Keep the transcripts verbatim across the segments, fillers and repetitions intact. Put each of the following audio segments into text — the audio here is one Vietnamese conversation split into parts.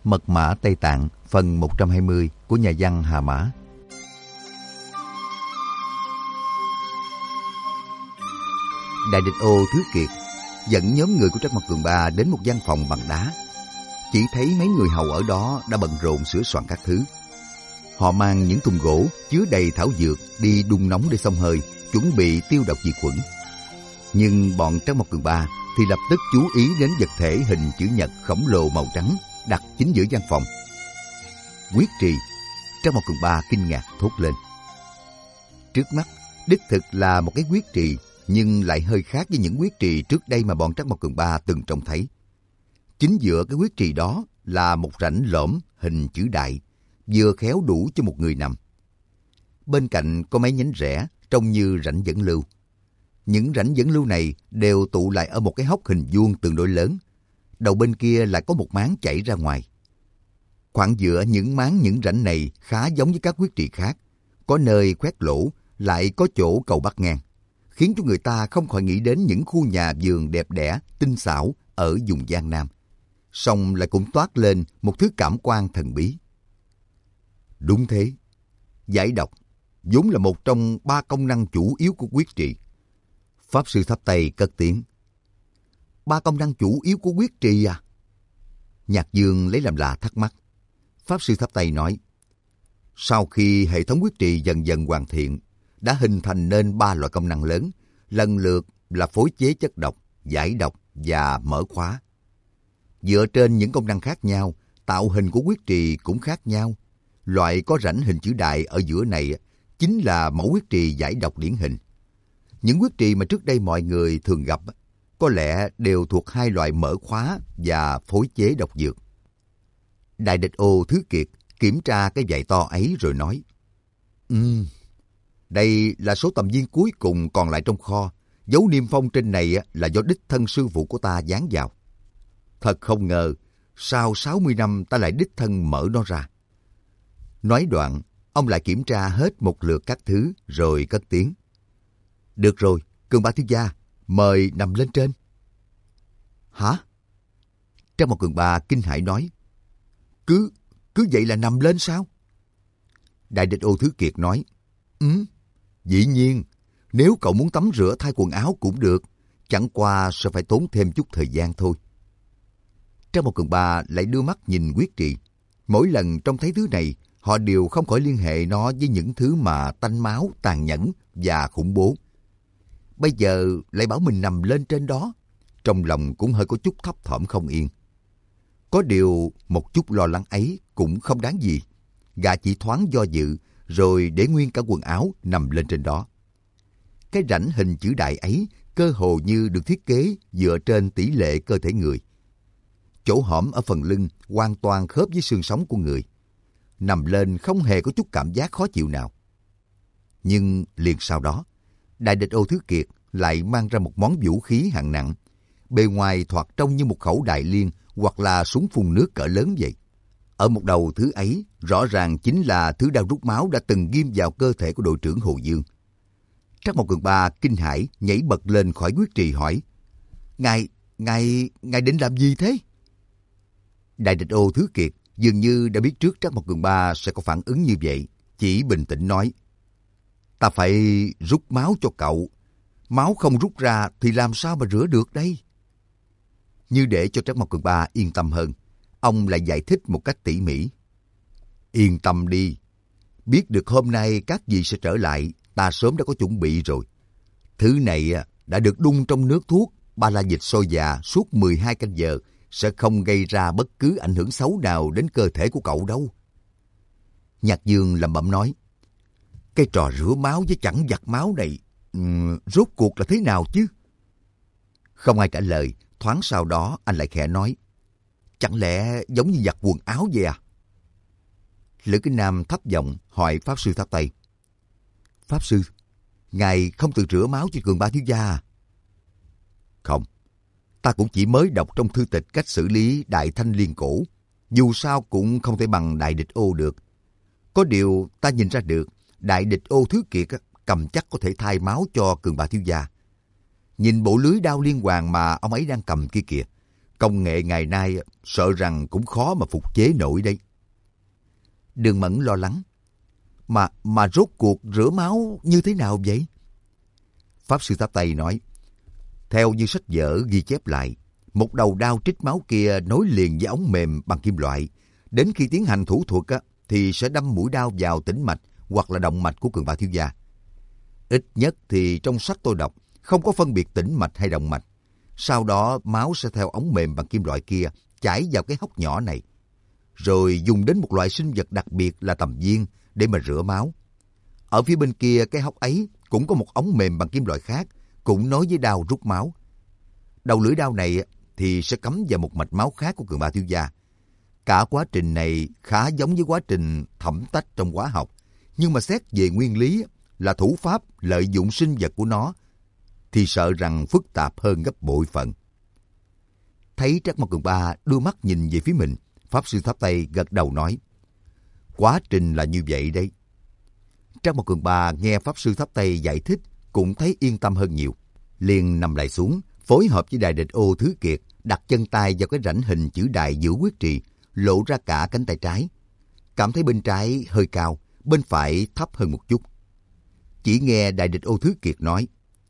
Mật mã Tây Tạng phần một trăm hai mươi của nhà văn Hà Mã. Đại địch ô Thứ Kiệt dẫn nhóm người của Trác Mộc Cường Ba đến một gian phòng bằng đá. Chỉ thấy mấy người hầu ở đó đã bận rộn sửa soạn các thứ. Họ mang những thùng gỗ chứa đầy thảo dược đi đun nóng để xông hơi, chuẩn bị tiêu độc diệt khuẩn. Nhưng bọn Trác Mộc Cường Ba thì lập tức chú ý đến vật thể hình chữ nhật khổng lồ màu trắng đặt chính giữa gian phòng. Quyết trì! Trác Mộc Cường Ba kinh ngạc thốt lên. Trước mắt đích thực là một cái quyết trì, nhưng lại hơi khác với những quyết trì trước đây mà bọn Trác Mộc Cường Ba từng trông thấy. Chính giữa cái quyết trì đó là một rãnh lõm hình chữ đại, vừa khéo đủ cho một người nằm. Bên cạnh có mấy nhánh rẽ trông như rãnh dẫn lưu. Những rãnh dẫn lưu này đều tụ lại ở một cái hốc hình vuông tương đối lớn. Đầu bên kia lại có một máng chảy ra ngoài. Khoảng giữa những máng những rãnh này khá giống với các quyết trì khác. Có nơi khoét lỗ, lại có chỗ cầu bắc ngang, khiến cho người ta không khỏi nghĩ đến những khu nhà vườn đẹp đẽ, tinh xảo ở vùng Giang Nam. Song lại cũng toát lên một thứ cảm quan thần bí. Đúng thế, giải độc vốn là một trong ba công năng chủ yếu của quyết trì. Pháp sư Tháp Tây cất tiếng. Ba công năng chủ yếu của quyết trì à? Nhạc Dương lấy làm lạ thắc mắc. Pháp sư Tháp Tây nói, sau khi hệ thống quyết trì dần dần hoàn thiện, đã hình thành nên ba loại công năng lớn, lần lượt là phối chế chất độc, giải độc và mở khóa. Dựa trên những công năng khác nhau, tạo hình của quyết trì cũng khác nhau. Loại có rãnh hình chữ đại ở giữa này chính là mẫu quyết trì giải độc điển hình. Những quyết trì mà trước đây mọi người thường gặp có lẽ đều thuộc hai loại mở khóa và phối chế độc dược. Đại địch ô Thứ Kiệt kiểm tra cái vại to ấy rồi nói, Ừm, đây là số tầm viên cuối cùng còn lại trong kho. Dấu niêm phong trên này là do đích thân sư phụ của ta dán vào. Thật không ngờ, sau sáu mươi năm ta lại đích thân mở nó ra. Nói đoạn, ông lại kiểm tra hết một lượt các thứ rồi cất tiếng. Được rồi, Cường Ba thiếu gia, mời nằm lên trên. Hả? Trác Mộc Cường Ba kinh hãi nói. Cứ, cứ vậy là nằm lên sao? Đại địch ô Thứ Kiệt nói. Ừ, dĩ nhiên, nếu cậu muốn tắm rửa thay quần áo cũng được, chẳng qua sẽ phải tốn thêm chút thời gian thôi. Trác Mộc Cường Ba lại đưa mắt nhìn quyết trì. Mỗi lần trông thấy thứ này, họ đều không khỏi liên hệ nó với những thứ mà tanh máu, tàn nhẫn và khủng bố. Bây giờ lại bảo mình nằm lên trên đó, trong lòng cũng hơi có chút thấp thỏm không yên. Có điều một chút lo lắng ấy cũng không đáng gì. Gã chỉ thoáng do dự, rồi để nguyên cả quần áo nằm lên trên đó. Cái rãnh hình chữ đại ấy cơ hồ như được thiết kế dựa trên tỷ lệ cơ thể người. Chỗ hõm ở phần lưng hoàn toàn khớp với xương sống của người. Nằm lên không hề có chút cảm giác khó chịu nào. Nhưng liền sau đó, Đại địch ô Thứ Kiệt lại mang ra một món vũ khí hạng nặng. Bề ngoài thoạt trông như một khẩu đại liên hoặc là súng phun nước cỡ lớn vậy. Ở một đầu thứ ấy rõ ràng chính là thứ đao rút máu đã từng ghim vào cơ thể của đội trưởng Hồ Dương. Trác Mộc Cường Ba kinh hãi nhảy bật lên khỏi quyết trì hỏi, Ngài, ngài, ngài định làm gì thế? Đại địch ô Thứ Kiệt dường như đã biết trước Trác Mộc Cường Ba sẽ có phản ứng như vậy, chỉ bình tĩnh nói, ta phải rút máu cho cậu. Máu không rút ra thì làm sao mà rửa được đây? Như để cho Trác Mộc Cường Ba yên tâm hơn, ông lại giải thích một cách tỉ mỉ. Yên tâm đi, biết được hôm nay các vị sẽ trở lại, ta sớm đã có chuẩn bị rồi. Thứ này đã được đun trong nước thuốc ba la dịch sôi già suốt mười hai canh giờ, sẽ không gây ra bất cứ ảnh hưởng xấu nào đến cơ thể của cậu đâu. Nhạc Dương lẩm bẩm nói, cái trò rửa máu với chẳng giặt máu này, um, rốt cuộc là thế nào chứ? Không ai trả lời, thoáng sau đó anh lại khẽ nói, chẳng lẽ giống như giặt quần áo vậy à? Lữ Kinh Nam thấp giọng hỏi Pháp sư Tháp Tây, Pháp sư, ngài không tự rửa máu cho Cường Ba thiếu gia à? Không, ta cũng chỉ mới đọc trong thư tịch cách xử lý Đại Thanh Liên Cổ, dù sao cũng không thể bằng Đại địch ô được. Có điều ta nhìn ra được, Đại địch ô Thứ Kiệt cầm chắc có thể thay máu cho Cường Ba thiếu gia. Nhìn bộ lưới đao liên hoàn mà ông ấy đang cầm kia kìa, Công nghệ ngày nay sợ rằng cũng khó mà phục chế nổi đây. Đường Mẫn lo lắng. Mà, mà rốt cuộc rửa máu như thế nào vậy? Pháp Sư Tháp Tây nói, theo như sách vở ghi chép lại, một đầu đao trích máu kia nối liền với ống mềm bằng kim loại. Đến khi tiến hành thủ thuật á, thì sẽ đâm mũi đao vào tĩnh mạch hoặc là động mạch của Cường Ba thiếu gia. Ít nhất thì trong sách tôi đọc, không có phân biệt tĩnh mạch hay động mạch. Sau đó máu sẽ theo ống mềm bằng kim loại kia chảy vào cái hốc nhỏ này, rồi dùng đến một loại sinh vật đặc biệt là tầm viên để mà rửa máu. Ở phía bên kia cái hốc ấy cũng có một ống mềm bằng kim loại khác, cũng nối với đao rút máu. Đầu lưỡi đao này thì sẽ cắm vào một mạch máu khác của Cường Ba thiếu gia. Cả quá trình này khá giống với quá trình thẩm tách trong hóa học, nhưng mà xét về nguyên lý là thủ pháp lợi dụng sinh vật của nó thì sợ rằng phức tạp hơn gấp bội phần. Thấy Trác Mộc Cường Ba đưa mắt nhìn về phía mình, Pháp Sư Tháp Tây gật đầu nói, quá trình là như vậy đấy. Trác Mộc Cường Ba nghe Pháp Sư Tháp Tây giải thích cũng thấy yên tâm hơn nhiều. Liền nằm lại xuống, phối hợp với Đại Địch Ô Thứ Kiệt, đặt chân tay vào cái rãnh hình chữ đại giữa quyết trì, lộ ra cả cánh tay trái. Cảm thấy bên trái hơi cao, bên phải thấp hơn một chút. Chỉ nghe Đại Địch Ô Thứ Kiệt nói,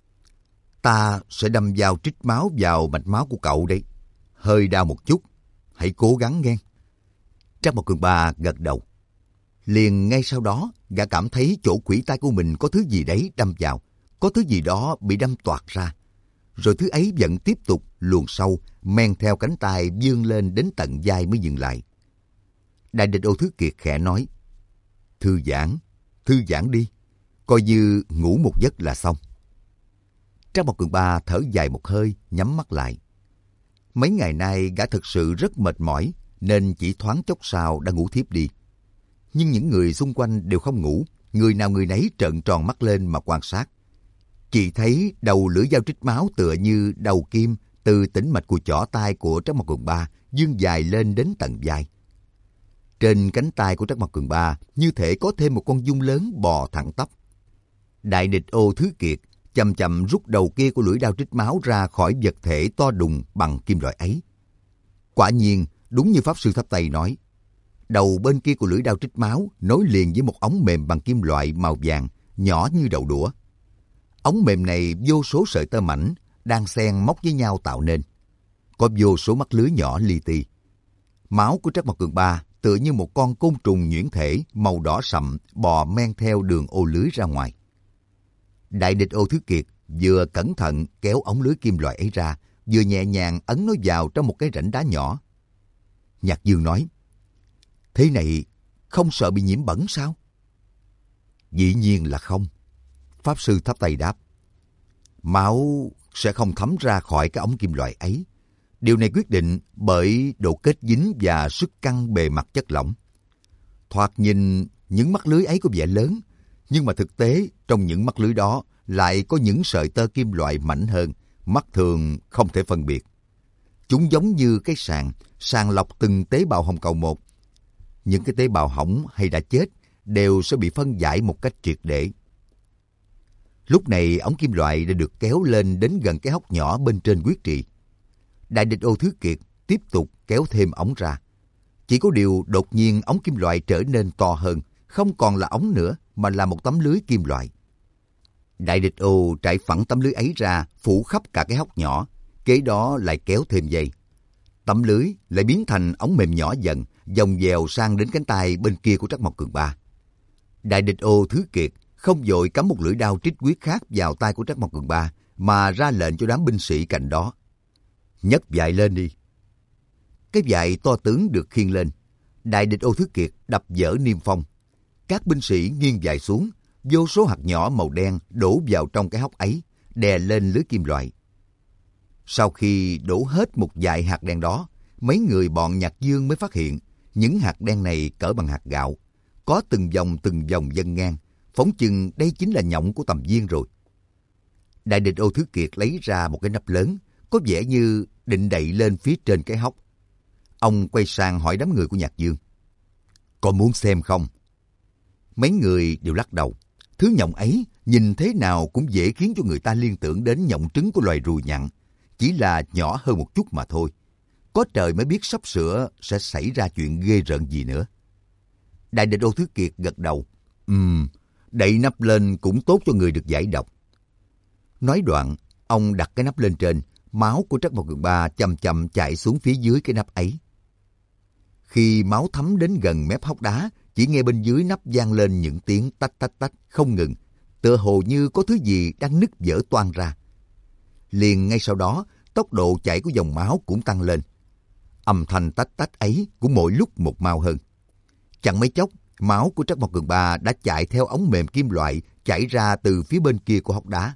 ta sẽ đâm dao trích máu vào mạch máu của cậu đây. Hơi đau một chút, hãy cố gắng nghe. Trác Mộc Cường Ba gật đầu. Liền ngay sau đó, gã cảm thấy chỗ khuỷu tay của mình có thứ gì đấy đâm vào, có thứ gì đó bị đâm toạc ra. Rồi thứ ấy vẫn tiếp tục luồn sâu, men theo cánh tay vươn lên đến tận vai mới dừng lại. Đại Địch Ô Thứ Kiệt khẽ nói, thư giãn, thư giãn đi, coi như ngủ một giấc là xong. Trác Mộc Cường Ba thở dài một hơi, nhắm mắt lại. Mấy ngày nay gã thực sự rất mệt mỏi, nên chỉ thoáng chốc sau đã ngủ thiếp đi. Nhưng những người xung quanh đều không ngủ, người nào người nấy trợn tròn mắt lên mà quan sát. Chỉ thấy đầu lưỡi dao trích máu tựa như đầu kim từ tĩnh mạch của chỏ tay của Trác Mộc Cường Ba vươn dài lên đến tận vai. Trên cánh tay của Trác Mộc Cường Ba như thể có thêm một con giun lớn bò thẳng tắp. Đại Địch Ô Thứ Kiệt chậm chậm rút đầu kia của lưỡi dao trích máu ra khỏi vật thể to đùng bằng kim loại ấy. Quả nhiên, đúng như Pháp Sư Tháp Tây nói, đầu bên kia của lưỡi dao trích máu nối liền với một ống mềm bằng kim loại màu vàng, nhỏ như đầu đũa. Ống mềm này vô số sợi tơ mảnh, đang xen móc với nhau tạo nên. Có vô số mắt lưới nhỏ li ti. Máu của Trác Mộc Cường Ba tựa như một con côn trùng nhuyễn thể màu đỏ sậm bò men theo đường ô lưới ra ngoài. Đại Địch Ô Thứ Kiệt vừa cẩn thận kéo ống lưới kim loại ấy ra, vừa nhẹ nhàng ấn nó vào trong một cái rãnh đá nhỏ. Nhạc Dương nói, thế này không sợ bị nhiễm bẩn sao? Dĩ nhiên là không. Pháp Sư Tháp Tây đáp, máu sẽ không thấm ra khỏi cái ống kim loại ấy. Điều này quyết định bởi độ kết dính và sức căng bề mặt chất lỏng. Thoạt nhìn những mắt lưới ấy có vẻ lớn, nhưng mà thực tế trong những mắt lưới đó lại có những sợi tơ kim loại mảnh hơn, mắt thường không thể phân biệt. Chúng giống như cái sàng, sàng lọc từng tế bào hồng cầu một. Những cái tế bào hỏng hay đã chết đều sẽ bị phân giải một cách triệt để. Lúc này ống kim loại đã được kéo lên đến gần cái hốc nhỏ bên trên quyết trì. Đại Địch Ô Thứ Kiệt tiếp tục kéo thêm ống ra. Chỉ có điều đột nhiên ống kim loại trở nên to hơn, không còn là ống nữa mà là một tấm lưới kim loại. Đại Địch Ô trải phẳng tấm lưới ấy ra, phủ khắp cả cái hốc nhỏ, kế đó lại kéo thêm dây. Tấm lưới lại biến thành ống mềm nhỏ dần, vòng vèo sang đến cánh tay bên kia của Trác Mộc Cường Ba. Đại Địch Ô Thứ Kiệt không vội cắm một lưỡi đao trích huyết khác vào tay của Trác Mộc Cường Ba, mà ra lệnh cho đám binh sĩ cạnh đó, nhấc vại lên đi. Cái vại to tướng được khiêng lên. Đại Địch Ô Thứ Kiệt đập vỡ niêm phong. Các binh sĩ nghiêng vại xuống, vô số hạt nhỏ màu đen đổ vào trong cái hốc ấy, đè lên lưới kim loại. Sau khi đổ hết một vại hạt đen đó, mấy người bọn Nhạc Dương mới phát hiện những hạt đen này cỡ bằng hạt gạo, có từng vòng từng vòng dâng ngang, phỏng chừng đây chính là nhộng của tầm viên rồi. Đại Địch Ô Thứ Kiệt lấy ra một cái nắp lớn, có vẻ như định đậy lên phía trên cái hốc. Ông quay sang hỏi đám người của Nhạc Dương, có muốn xem không? Mấy người đều lắc đầu. Thứ nhộng ấy nhìn thế nào cũng dễ khiến cho người ta liên tưởng đến nhộng trứng của loài ruồi nhặn, chỉ là nhỏ hơn một chút mà thôi. có trời mới biết sắp sửa sẽ xảy ra chuyện ghê rợn gì nữa. Đại địch Ô Thứ Kiệt gật đầu. Ừm, đậy nắp lên cũng tốt cho người được giải độc. Nói đoạn, ông đặt cái nắp lên trên, máu của Trắc Mộc Cường Ba chậm chậm chảy xuống phía dưới cái nắp ấy. Khi máu thấm đến gần mép hốc đá, chỉ nghe bên dưới nắp vang lên những tiếng tách tách tách không ngừng, tựa hồ như có thứ gì đang nứt vỡ toang ra. Liền ngay sau đó, tốc độ chảy của dòng máu cũng tăng lên. Âm thanh tách tách ấy cũng mỗi lúc một mau hơn. Chẳng mấy chốc, máu của Trắc Mộc Cường Ba đã chạy theo ống mềm kim loại chảy ra từ phía bên kia của hốc đá.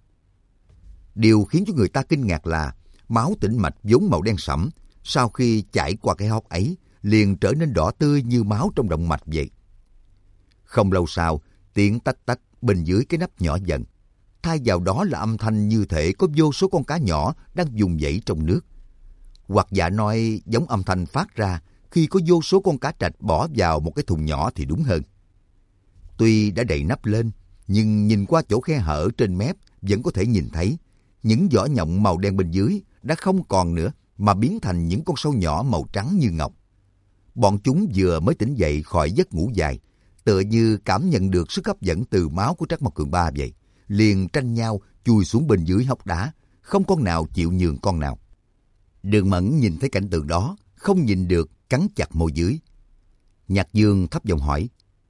Điều khiến cho người ta kinh ngạc là máu tĩnh mạch vốn màu đen sẫm, sau khi chảy qua cái hốc ấy, liền trở nên đỏ tươi như máu trong động mạch vậy. Không lâu sau, tiếng tách tách bên dưới cái nắp nhỏ dần. Thay vào đó là âm thanh như thể có vô số con cá nhỏ đang vùng vẫy trong nước. Hoặc dạ nói giống âm thanh phát ra khi có vô số con cá trạch bỏ vào một cái thùng nhỏ thì đúng hơn. Tuy đã đậy nắp lên, nhưng nhìn qua chỗ khe hở trên mép vẫn có thể nhìn thấy những vỏ nhộng màu đen bên dưới đã không còn nữa mà biến thành những con sâu nhỏ màu trắng như ngọc. Bọn chúng vừa mới tỉnh dậy khỏi giấc ngủ dài, tựa như cảm nhận được sức hấp dẫn từ máu của Trắc Mộc Cường Ba vậy, liền tranh nhau chui xuống bên dưới hốc đá, không con nào chịu nhường con nào. Đường Mẫn nhìn thấy cảnh tượng đó, không nhìn được, cắn chặt môi dưới. Nhạc Dương thấp giọng hỏi,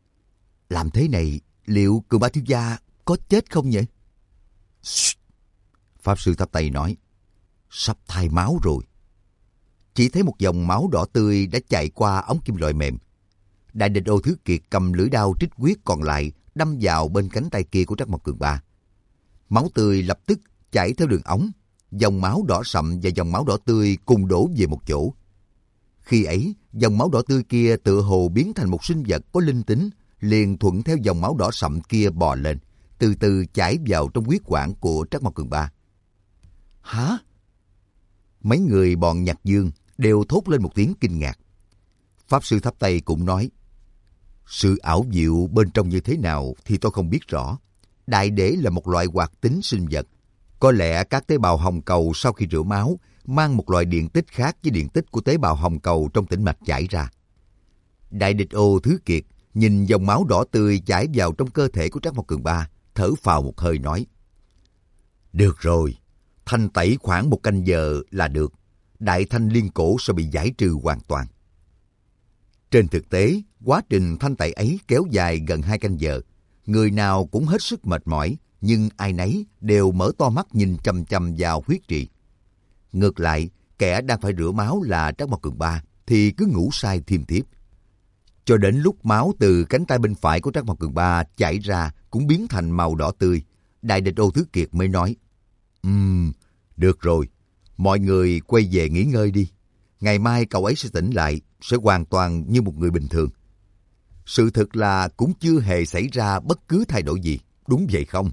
làm thế này, liệu Cường Ba thiếu gia có chết không nhỉ? Shh. Pháp sư thắp tay nói, sắp thay máu rồi. Chỉ thấy một dòng máu đỏ tươi đã chạy qua ống kim loại mềm. Đại địch Ô Thứ Kiệt cầm lưỡi đao trích huyết còn lại đâm vào bên cánh tay kia của Trắc Mộc Cường Ba. Máu tươi lập tức chảy theo đường ống, dòng máu đỏ sậm và dòng máu đỏ tươi cùng đổ về một chỗ. Khi ấy, dòng máu đỏ tươi kia tựa hồ biến thành một sinh vật có linh tính, liền thuận theo dòng máu đỏ sậm kia bò lên, từ từ chảy vào trong huyết quản của Trắc Mộc Cường Ba. Hả? Mấy người bọn Nhạc Dương đều thốt lên một tiếng kinh ngạc. Pháp sư thắp tay cũng nói, sự ảo diệu bên trong như thế nào thì tôi không biết rõ. Đại đế là một loại hoạt tính sinh vật. Có lẽ các tế bào hồng cầu sau khi rửa máu mang một loại điện tích khác với điện tích của tế bào hồng cầu trong tĩnh mạch chảy ra. Đại địch Ô Thứ Kiệt nhìn dòng máu đỏ tươi chảy vào trong cơ thể của Trắc Mộc Cường Ba, thở phào một hơi nói, được rồi, thanh tẩy khoảng một canh giờ là được. Đại thanh liên cổ sẽ bị giải trừ hoàn toàn. Trên thực tế, quá trình thanh tẩy ấy kéo dài gần hai canh giờ. Người nào cũng hết sức mệt mỏi, nhưng ai nấy đều mở to mắt nhìn chằm chằm vào huyết trì. Ngược lại, kẻ đang phải rửa máu là Trắc Mộc Cường Ba thì cứ ngủ say thiêm thiếp. Cho đến lúc máu từ cánh tay bên phải của Trắc Mộc Cường Ba chảy ra cũng biến thành màu đỏ tươi, Đại địch Ô Thứ Kiệt mới nói, Ừm, um, được rồi, mọi người quay về nghỉ ngơi đi. Ngày mai cậu ấy sẽ tỉnh lại, sẽ hoàn toàn như một người bình thường. Sự thực là cũng chưa hề xảy ra bất cứ thay đổi gì, đúng vậy không?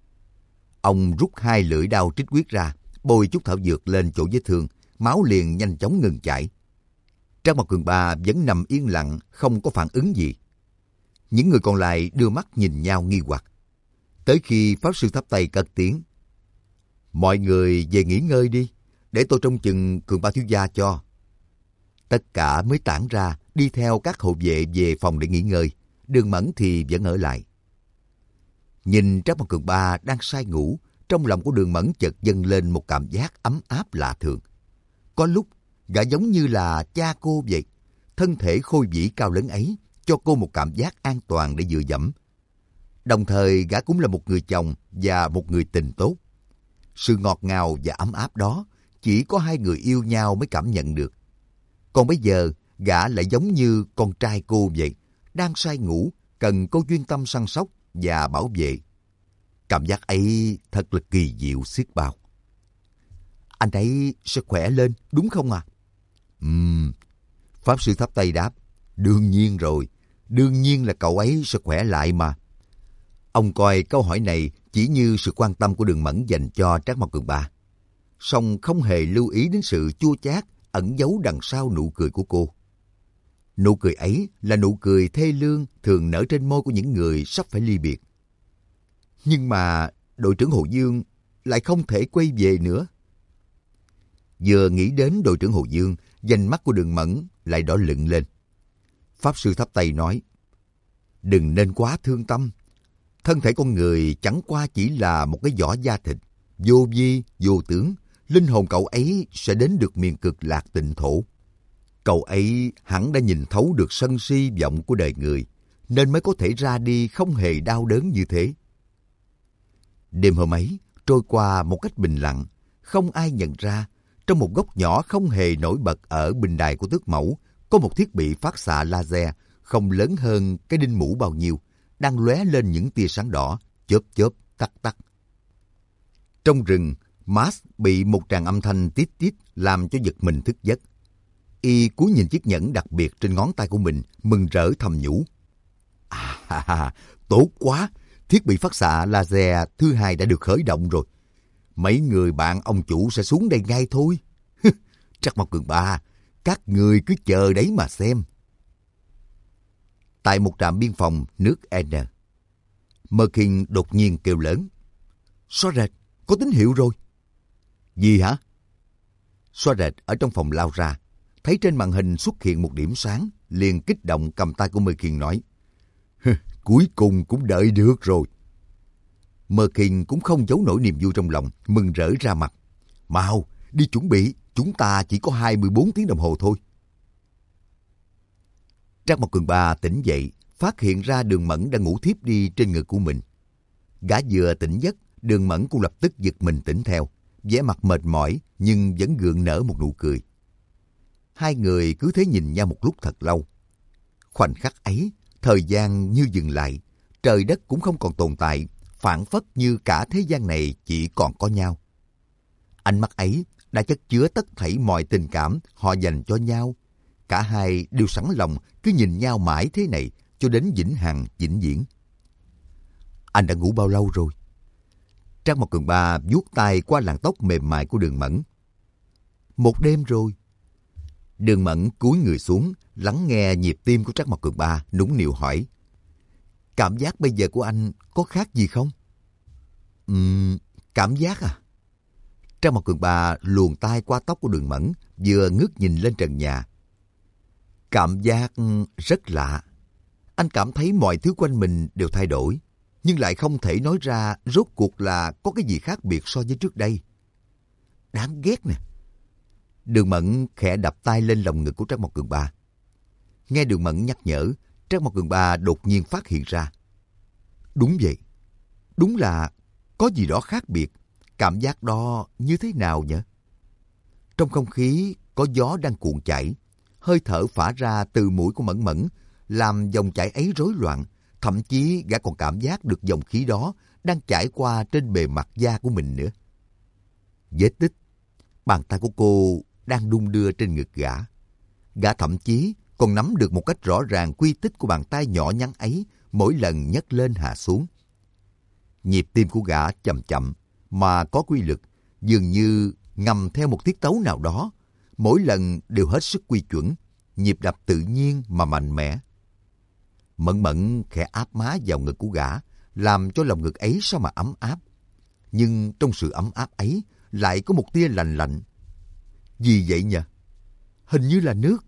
Ông rút hai lưỡi đao trích huyết ra, bôi chút thảo dược lên chỗ vết thương, máu liền nhanh chóng ngừng chảy. Trắc Mộc Cường Ba vẫn nằm yên lặng, không có phản ứng gì. Những người còn lại đưa mắt nhìn nhau nghi hoặc. Tới khi Pháp sư thắp tay cất tiếng, mọi người về nghỉ ngơi đi, để tôi trông chừng Cường Ba thiếu gia cho. Tất cả mới tản ra, đi theo các hộ vệ về phòng để nghỉ ngơi. Đường Mẫn thì vẫn ở lại. Nhìn Trắc Mộc Cường Ba đang say ngủ, trong lòng của Đường Mẫn chợt dâng lên một cảm giác ấm áp lạ thường. Có lúc, gã giống như là cha cô vậy. Thân thể khôi vĩ cao lớn ấy cho cô một cảm giác an toàn để dựa dẫm. Đồng thời gã cũng là một người chồng và một người tình tốt. Sự ngọt ngào và ấm áp đó chỉ có hai người yêu nhau mới cảm nhận được. Còn bây giờ, gã lại giống như con trai cô vậy, đang say ngủ, cần cô chuyên tâm săn sóc và bảo vệ. Cảm giác ấy thật là kỳ diệu xiết bao. Anh ấy sẽ khỏe lên, đúng không à? Ừm, Pháp sư thắp tay đáp, đương nhiên rồi, đương nhiên là cậu ấy sẽ khỏe lại mà. Ông coi câu hỏi này chỉ như sự quan tâm của Đường Mẫn dành cho Trắc Mộc Cường Ba, song không hề lưu ý đến sự chua chát ẩn giấu đằng sau nụ cười của cô. Nụ cười ấy là nụ cười thê lương thường nở trên môi của những người sắp phải ly biệt. Nhưng mà đội trưởng Hồ Dương lại không thể quay về nữa. Vừa nghĩ đến đội trưởng Hồ Dương, vành mắt của Đường Mẫn lại đỏ lựng lên. Pháp sư thắp tay nói, đừng nên quá thương tâm. Thân thể con người chẳng qua chỉ là một cái vỏ da thịt, vô vi, vô tướng. Linh hồn cậu ấy sẽ đến được miền cực lạc tịnh thổ. Cậu ấy hẳn đã nhìn thấu được sân si vọng của đời người, nên mới có thể ra đi không hề đau đớn như thế. Đêm hôm ấy trôi qua một cách bình lặng, không ai nhận ra. Trong một góc nhỏ không hề nổi bật ở bình đài của tước mẫu, có một thiết bị phát xạ laser không lớn hơn cái đinh mũ bao nhiêu, đang lóe lên những tia sáng đỏ, chớp chớp, tắt tắt. Trong rừng, Max bị một tràng âm thanh tít tít làm cho giật mình thức giấc. Y cúi nhìn chiếc nhẫn đặc biệt trên ngón tay của mình, mừng rỡ thầm nhủ. À, ha, ha, tốt quá! Thiết bị phát xạ laser thứ hai đã được khởi động rồi. Mấy người bạn ông chủ sẽ xuống đây ngay thôi. Trắc Mộc Cường Ba, các người cứ chờ đấy mà xem. Tại một trạm biên phòng nước N, Merkin đột nhiên kêu lớn. Xóa rệt, có tín hiệu rồi. Gì hả? Xóa rệt ở trong phòng lao ra, thấy trên màn hình xuất hiện một điểm sáng, liền kích động cầm tay của Merkin nói. Cuối cùng cũng đợi được rồi. Merkin cũng không giấu nổi niềm vui trong lòng, mừng rỡ ra mặt. Mau, đi chuẩn bị, chúng ta chỉ có hai mươi bốn tiếng đồng hồ thôi. Trắc Mộc Cường Ba tỉnh dậy, phát hiện ra Đường Mẫn đang ngủ thiếp đi trên ngực của mình. Gã vừa tỉnh giấc, Đường Mẫn cũng lập tức giật mình tỉnh theo, vẻ mặt mệt mỏi nhưng vẫn gượng nở một nụ cười. Hai người cứ thế nhìn nhau một lúc thật lâu. Khoảnh khắc ấy, thời gian như dừng lại, trời đất cũng không còn tồn tại, phảng phất như cả thế gian này chỉ còn có nhau. Ánh mắt ấy đã chất chứa tất thảy mọi tình cảm họ dành cho nhau. Cả hai đều sẵn lòng cứ nhìn nhau mãi thế này cho đến vĩnh hằng vĩnh viễn. Anh đã ngủ bao lâu rồi? Trắc Mộc Cường Ba vuốt tay qua làn tóc mềm mại của Đường Mẫn. Một đêm rồi. Đường Mẫn cúi người xuống, lắng nghe nhịp tim của Trắc Mộc Cường Ba, nũng nịu hỏi. Cảm giác bây giờ của anh có khác gì không? Ừm, cảm giác à? Trắc Mộc Cường Ba luồn tay qua tóc của Đường Mẫn, vừa ngước nhìn lên trần nhà. Cảm giác rất lạ. Anh cảm thấy mọi thứ quanh mình đều thay đổi, nhưng lại không thể nói ra rốt cuộc là có cái gì khác biệt so với trước đây. Đáng ghét nè. Đường Mẫn khẽ đập tay lên lồng ngực của Trắc Mộc Cường Ba. Nghe Đường Mẫn nhắc nhở, Trắc Mộc Cường Ba đột nhiên phát hiện ra. Đúng vậy. Đúng là có gì đó khác biệt. Cảm giác đó như thế nào nhỉ? Trong không khí có gió đang cuộn chảy. Hơi thở phả ra từ mũi của Mẫn Mẫn làm dòng chảy ấy rối loạn. Thậm chí gã còn cảm giác được dòng khí đó đang chảy qua trên bề mặt da của mình nữa. Vết tích. Bàn tay của cô đang đung đưa trên ngực gã. Gã thậm chí còn nắm được một cách rõ ràng quy tích của bàn tay nhỏ nhắn ấy mỗi lần nhấc lên hạ xuống. Nhịp tim của gã chậm chậm mà có quy luật, dường như ngầm theo một tiết tấu nào đó, mỗi lần đều hết sức quy chuẩn, nhịp đập tự nhiên mà mạnh mẽ. Mẫn Mẫn khẽ áp má vào ngực của gã, làm cho lòng ngực ấy sao mà ấm áp. Nhưng trong sự ấm áp ấy lại có một tia lạnh lạnh. Gì vậy nhỉ? Hình như là nước.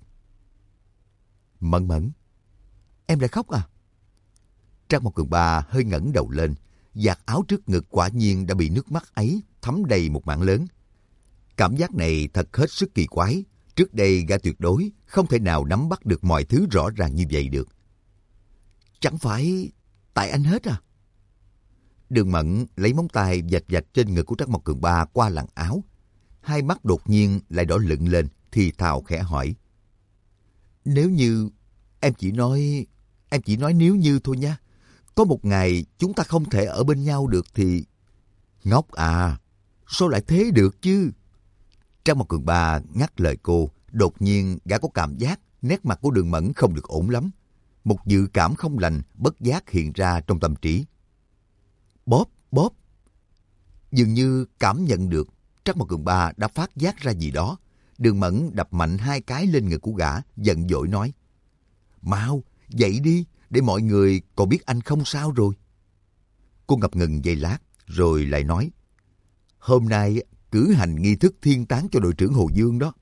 Mẫn Mẫn, em lại khóc à? Trắc Mộc Cường Ba hơi ngẩng đầu lên, vạt áo trước ngực quả nhiên đã bị nước mắt ấy thấm đầy một mảng lớn. Cảm giác này thật hết sức kỳ quái. Trước đây gã tuyệt đối không thể nào nắm bắt được mọi thứ rõ ràng như vậy được. Chẳng phải tại anh hết à? Đường Mẫn lấy móng tay vạch vạch trên ngực của Trắc Mộc Cường Ba qua làn áo. Hai mắt đột nhiên lại đỏ lựng lên, thì thào khẽ hỏi. Nếu như... Em chỉ nói... Em chỉ nói nếu như thôi nha. Có một ngày chúng ta không thể ở bên nhau được thì... Ngốc à! Sao lại thế được chứ? Trắc Mộc Cường Ba ngắt lời cô. Đột nhiên gã có cảm giác nét mặt của Đường Mẫn không được ổn lắm. Một dự cảm không lành bất giác hiện ra trong tâm trí. Bóp, bóp. Dường như cảm nhận được Trắc Mộc Cường Ba đã phát giác ra gì đó. Đường Mẫn đập mạnh hai cái lên ngực của gã, giận dỗi nói. Mau, dậy đi, để mọi người còn biết anh không sao rồi. Cô ngập ngừng giây lát, rồi lại nói. Hôm nay cử hành nghi thức thiên táng cho đội trưởng Hồ Dương đó.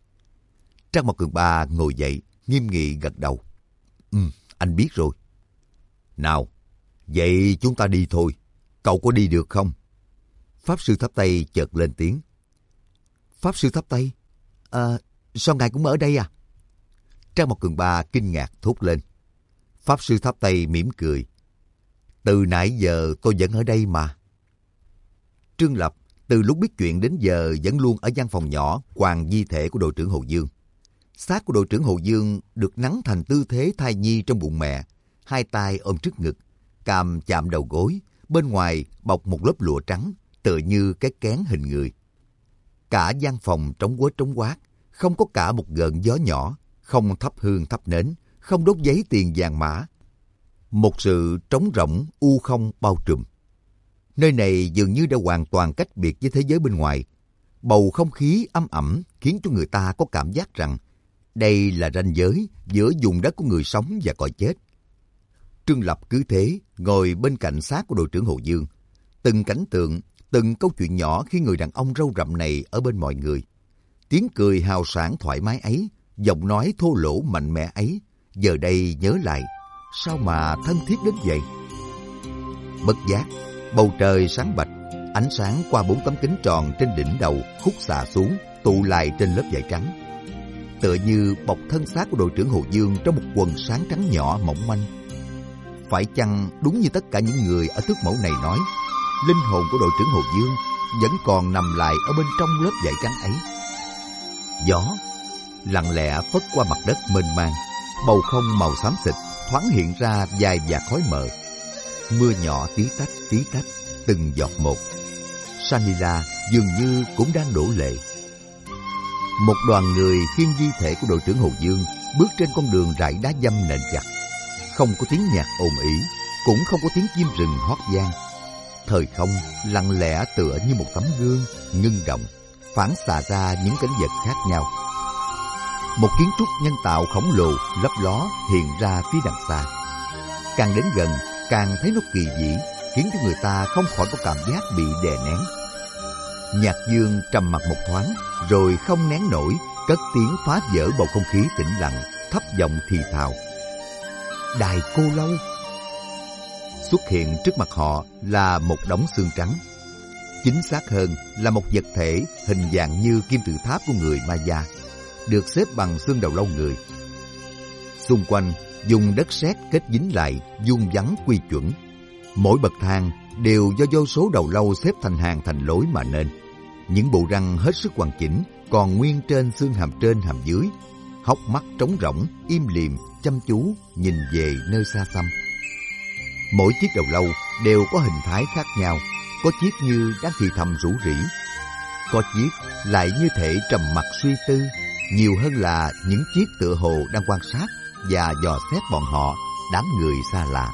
Trác Mộc Cường Ba ngồi dậy, nghiêm nghị gật đầu. Ừ, anh biết rồi. Nào, vậy chúng ta đi thôi. Cậu có đi được không? Pháp Sư Tháp Tây chợt lên tiếng. Pháp Sư Tháp Tây? À, sao ngài cũng ở đây à? Trác Mộc Cường Ba kinh ngạc thốt lên. Pháp Sư Tháp Tây mỉm cười. Từ nãy giờ tôi vẫn ở đây mà. Trương Lập từ lúc biết chuyện đến giờ vẫn luôn ở gian phòng nhỏ quàng di thể của đội trưởng Hồ Dương. Xác của đội trưởng Hồ Dương được nắn thành tư thế thai nhi trong bụng mẹ, hai tay ôm trước ngực, cằm chạm đầu gối, bên ngoài bọc một lớp lụa trắng, tựa như cái kén hình người. Cả gian phòng trống quết trống quát, không có cả một gợn gió nhỏ, không thắp hương thắp nến, không đốt giấy tiền vàng mã. Một sự trống rỗng, u không bao trùm. Nơi này dường như đã hoàn toàn cách biệt với thế giới bên ngoài. Bầu không khí âm ẩm khiến cho người ta có cảm giác rằng đây là ranh giới giữa vùng đất của người sống và cõi chết. Trương Lập cứ thế ngồi bên cạnh xác của đội trưởng Hồ Dương. Từng cảnh tượng, từng câu chuyện nhỏ khi người đàn ông râu rậm này ở bên mọi người. Tiếng cười hào sảng thoải mái ấy, giọng nói thô lỗ mạnh mẽ ấy, giờ đây nhớ lại, sao mà thân thiết đến vậy? Bất giác, bầu trời sáng bạch, ánh sáng qua bốn tấm kính tròn trên đỉnh đầu khúc xạ xuống, tụ lại trên lớp vải trắng. Tựa như bọc thân xác của đội trưởng Hồ Dương trong một quần sáng trắng nhỏ mỏng manh. Phải chăng đúng như tất cả những người ở tước mẫu này nói, linh hồn của đội trưởng Hồ Dương vẫn còn nằm lại ở bên trong lớp vải trắng ấy? Gió lặng lẽ phất qua mặt đất mênh mang, bầu không màu xám xịt thoáng hiện ra vài vạt khói mờ. Mưa nhỏ tí tách tí tách, từng giọt một. Sanila dường như cũng đang đổ lệ. Một đoàn người khiêng di thể của đội trưởng Hồ Dương bước trên con đường rải đá dăm nền chặt. Không có tiếng nhạc ồn ỉ, cũng không có tiếng chim rừng hót vang. Thời không lặng lẽ tựa như một tấm gương ngưng động, phản xạ ra những cảnh vật khác nhau. Một kiến trúc nhân tạo khổng lồ lấp ló hiện ra phía đằng xa. Càng đến gần, càng thấy nó kỳ vĩ, khiến cho người ta không khỏi có cảm giác bị đè nén. Nhạc Dương trầm mặc một thoáng, rồi không nén nổi, cất tiếng phá vỡ bầu không khí tĩnh lặng, thấp giọng thì thào. Đài Cô Lâu. Xuất hiện trước mặt họ là một đống xương trắng. Chính xác hơn là một vật thể hình dạng như kim tự tháp của người Maya, được xếp bằng xương đầu lâu người. Xung quanh dùng đất sét kết dính lại, vuông vắn quy chuẩn. Mỗi bậc thang đều do vô số đầu lâu xếp thành hàng thành lối mà nên. Những bộ răng hết sức hoàn chỉnh, còn nguyên trên xương hàm trên hàm dưới. Hốc mắt trống rỗng, im lìm, chăm chú nhìn về nơi xa xăm. Mỗi chiếc đầu lâu đều có hình thái khác nhau, có chiếc như đang thì thầm rủ rỉ, có chiếc lại như thể trầm mặc suy tư, nhiều hơn là những chiếc tựa hồ đang quan sát và dò xét bọn họ, đám người xa lạ.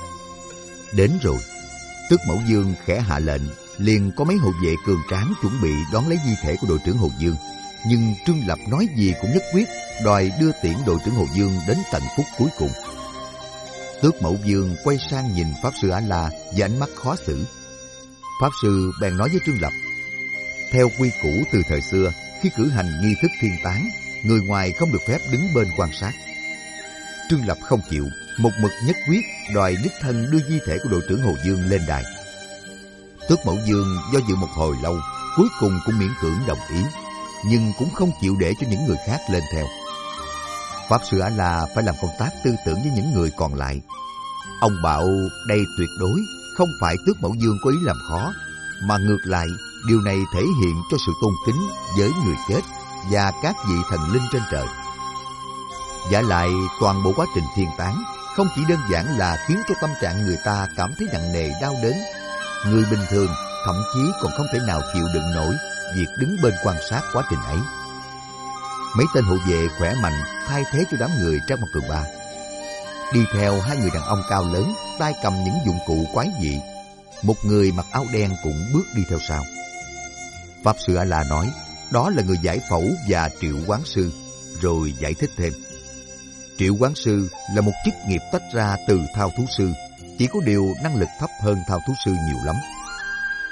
Đến rồi, Tước Mẫu Dương khẽ hạ lệnh, liền có mấy hộ vệ cường tráng chuẩn bị đón lấy di thể của đội trưởng Hồ Dương. Nhưng Trương Lập nói gì cũng nhất quyết, đòi đưa tiễn đội trưởng Hồ Dương đến tận phút cuối cùng. Tước Mẫu Dương quay sang nhìn Pháp Sư A-La với ánh mắt khó xử. Pháp Sư bèn nói với Trương Lập, theo quy củ từ thời xưa, khi cử hành nghi thức thiên táng, người ngoài không được phép đứng bên quan sát. Trương Lập không chịu, một mực nhất quyết đòi đích thân đưa di thể của đội trưởng Hồ Dương lên đài. Tước Mẫu Dương do dự một hồi lâu, cuối cùng cũng miễn cưỡng đồng ý, nhưng cũng không chịu để cho những người khác lên theo. Pháp Sư A-La phải làm công tác tư tưởng với những người còn lại. Ông bảo đây tuyệt đối không phải Tước Mẫu Dương có ý làm khó, mà ngược lại điều này thể hiện cho sự tôn kính với người chết và các vị thần linh trên trời. Vả lại toàn bộ quá trình thiên táng không chỉ đơn giản là khiến cho tâm trạng người ta cảm thấy nặng nề đau đớn. Người bình thường thậm chí còn không thể nào chịu đựng nổi việc đứng bên quan sát quá trình ấy. Mấy tên hộ vệ khỏe mạnh thay thế cho đám người Trác Mộc Cường Ba. Đi theo hai người đàn ông cao lớn, tay cầm những dụng cụ quái dị. Một người mặc áo đen cũng bước đi theo sau. Pháp Sư A-La nói, đó là người giải phẫu và triệu quán sư, rồi giải thích thêm. Triệu quán sư là một chức nghiệp tách ra từ thao thú sư, chỉ có điều năng lực thấp hơn thao thú sư nhiều lắm.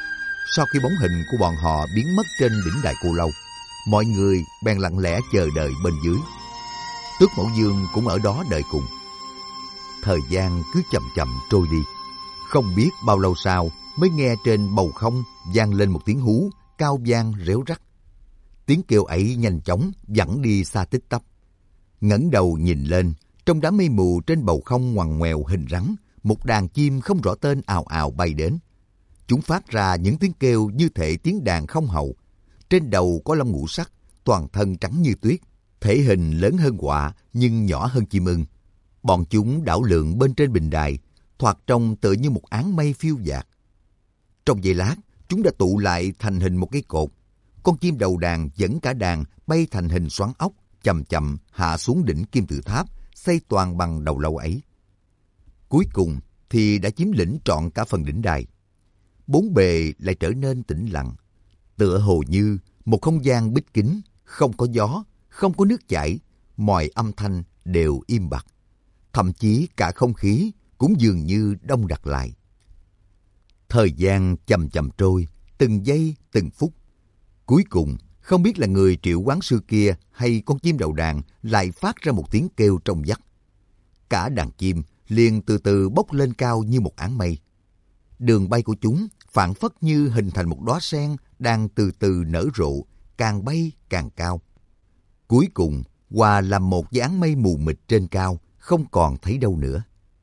Sau khi bóng hình của bọn họ biến mất trên đỉnh đài Cô Lâu, mọi người bèn lặng lẽ chờ đợi bên dưới. Tước Mẫu Dương cũng ở đó đợi cùng. Thời gian cứ chậm chậm trôi đi. Không biết bao lâu sau mới nghe trên bầu không vang lên một tiếng hú cao vang réo rắt. Tiếng kêu ấy nhanh chóng vẳng đi xa tích tắp. Ngẩng đầu nhìn lên, trong đám mây mù trên bầu không ngoằn ngoèo hình rắn, một đàn chim không rõ tên ào ào bay đến. Chúng phát ra những tiếng kêu như thể tiếng đàn không hậu. Trên đầu có lông ngũ sắc, toàn thân trắng như tuyết, thể hình lớn hơn quạ nhưng nhỏ hơn chim ưng. Bọn chúng đảo lượn bên trên bình đài, thoạt trông tựa như một áng mây phiêu dạt. Trong giây lát, chúng đã tụ lại thành hình một cái cột. Con chim đầu đàn dẫn cả đàn bay thành hình xoắn ốc, chậm chậm hạ xuống đỉnh kim tự tháp, xây toàn bằng đầu lâu ấy. Cuối cùng thì đã chiếm lĩnh trọn cả phần đỉnh đài. Bốn bề lại trở nên tĩnh lặng, tựa hồ như một không gian bích kín, không có gió, không có nước chảy, mọi âm thanh đều im bặt. Thậm chí cả không khí cũng dường như đông đặc lại. Thời gian chậm chậm trôi, từng giây từng phút. Cuối cùng, không biết là người triệu quán sư kia hay con chim đầu đàn lại phát ra một tiếng kêu trong vắt. Cả đàn chim liền từ từ bốc lên cao như một áng mây. Đường bay của chúng phảng phất như hình thành một đóa sen đang từ từ nở rộ, càng bay càng cao. Cuối cùng, hòa làm một với áng mây mù mịt trên cao, không còn thấy đâu nữa.